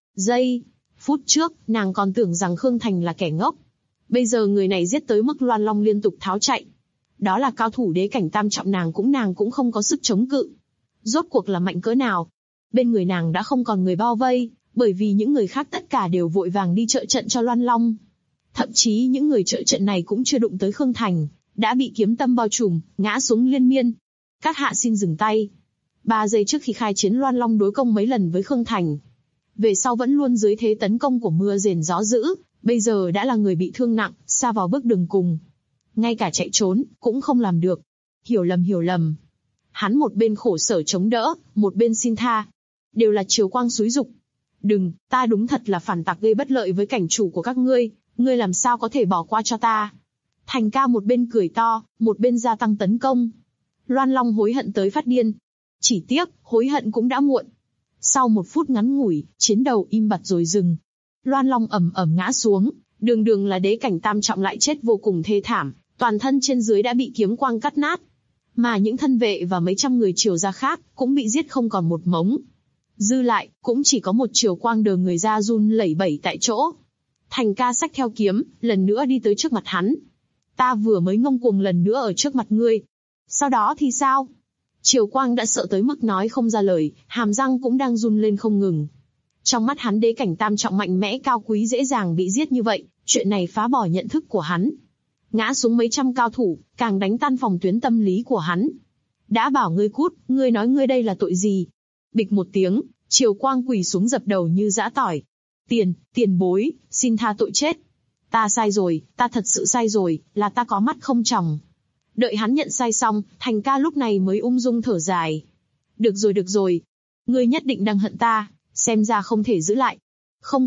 phút trước, nàng còn tưởng rằng Khương Thành là kẻ ngốc. Bây giờ người này giết tới mức Loan Long liên tục tháo chạy. Đó là cao thủ đế cảnh tam trọng, nàng cũng không có sức chống cự. Rốt cuộc là mạnh cỡ nào? Bên người nàng đã không còn người bao vây, bởi vì những người khác tất cả đều vội vàng đi trợ trận cho Loan Long. Thậm chí những người trợ trận này cũng chưa đụng tới Khương Thành, đã bị kiếm tâm bao trùm, ngã xuống liên miên. Các hạ xin dừng tay. 3 giây trước khi khai chiến Loan Long đối công mấy lần với Khương Thành. Về sau vẫn luôn dưới thế tấn công của mưa rền gió dữ, bây giờ đã là người bị thương nặng, sa vào bước đường cùng. Ngay cả chạy trốn, cũng không làm được. Hiểu lầm. Hắn một bên khổ sở chống đỡ, một bên xin tha. Đều là Triều Quang xúi giục. Đừng, ta đúng thật là phản tặc gây bất lợi với cảnh chủ của các ngươi, ngươi làm sao có thể bỏ qua cho ta. Thành ca một bên cười to, một bên gia tăng tấn công. Loan Long hối hận tới phát điên. Chỉ tiếc, hối hận cũng đã muộn. Sau 1 phút ngắn ngủi, chiến đầu im bặt rồi dừng. Loan Long ầm ầm ngã xuống, đường là đế cảnh tam trọng lại chết vô cùng thê thảm, toàn thân trên dưới đã bị kiếm quang cắt nát. Mà những thân vệ và mấy trăm người Triều gia khác cũng bị giết không còn một mống. Dư lại, cũng chỉ có một Triều Quang đờ người ra run lẩy bẩy tại chỗ. Thành ca xách theo kiếm, lần nữa đi tới trước mặt hắn. Ta vừa mới ngông cuồng lần nữa ở trước mặt ngươi. Sau đó thì sao? Triều Quang đã sợ tới mức nói không ra lời, hàm răng cũng đang run lên không ngừng. Trong mắt hắn đế cảnh tam trọng mạnh mẽ cao quý dễ dàng bị giết như vậy, chuyện này phá bỏ nhận thức của hắn. Ngã xuống mấy trăm cao thủ, càng đánh tan phòng tuyến tâm lý của hắn. Đã bảo ngươi cút, ngươi nói ngươi đây là tội gì? Bịch một tiếng, Triều Quang quỳ xuống dập đầu như giã tỏi. Tiền bối, xin tha tội chết. Ta sai rồi, ta thật sự sai rồi, là ta có mắt không tròng. Đợi hắn nhận sai xong, Thành ca lúc này mới ung dung thở dài. Được rồi. Ngươi nhất định đang hận ta, xem ra không thể giữ lại. Không.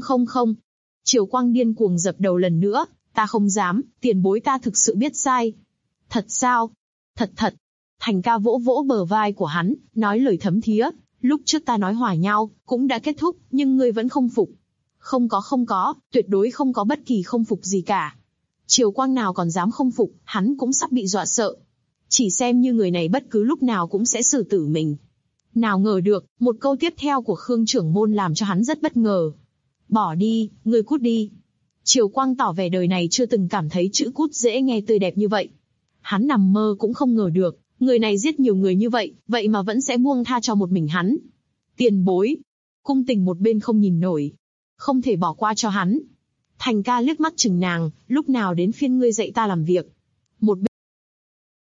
Triều Quang điên cuồng dập đầu lần nữa, ta không dám, tiền bối ta thực sự biết sai. Thật sao? Thật. Thành ca vỗ vỗ bờ vai của hắn, nói lời thấm thía. Lúc trước ta nói hòa nhau, cũng đã kết thúc, nhưng ngươi vẫn không phục. Không có, tuyệt đối không có bất kỳ không phục gì cả. Triều Quang nào còn dám không phục, hắn cũng sắp bị dọa sợ. Chỉ xem như người này bất cứ lúc nào cũng sẽ xử tử mình. Nào ngờ được, một câu tiếp theo của Khương trưởng môn làm cho hắn rất bất ngờ. Bỏ đi, ngươi cút đi. Triều Quang tỏ vẻ đời này chưa từng cảm thấy chữ cút dễ nghe tươi đẹp như vậy. Hắn nằm mơ cũng không ngờ được, người này giết nhiều người như vậy, vậy mà vẫn sẽ buông tha cho một mình hắn. Tiền bối. Cung tình một bên không nhìn nổi. Không thể bỏ qua cho hắn. Thành ca liếc mắt chừng nàng, lúc nào đến phiên ngươi dạy ta làm việc. Một bên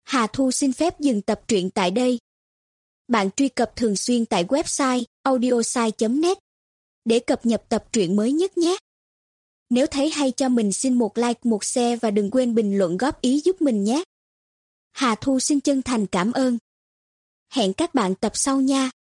Hà Thu xin phép dừng tập truyện tại đây. Bạn truy cập thường xuyên tại website audiosai.net để cập nhật tập truyện mới nhất nhé. Nếu thấy hay cho mình xin một like, một share và đừng quên bình luận góp ý giúp mình nhé. Hà Thu xin chân thành cảm ơn. Hẹn các bạn tập sau nha.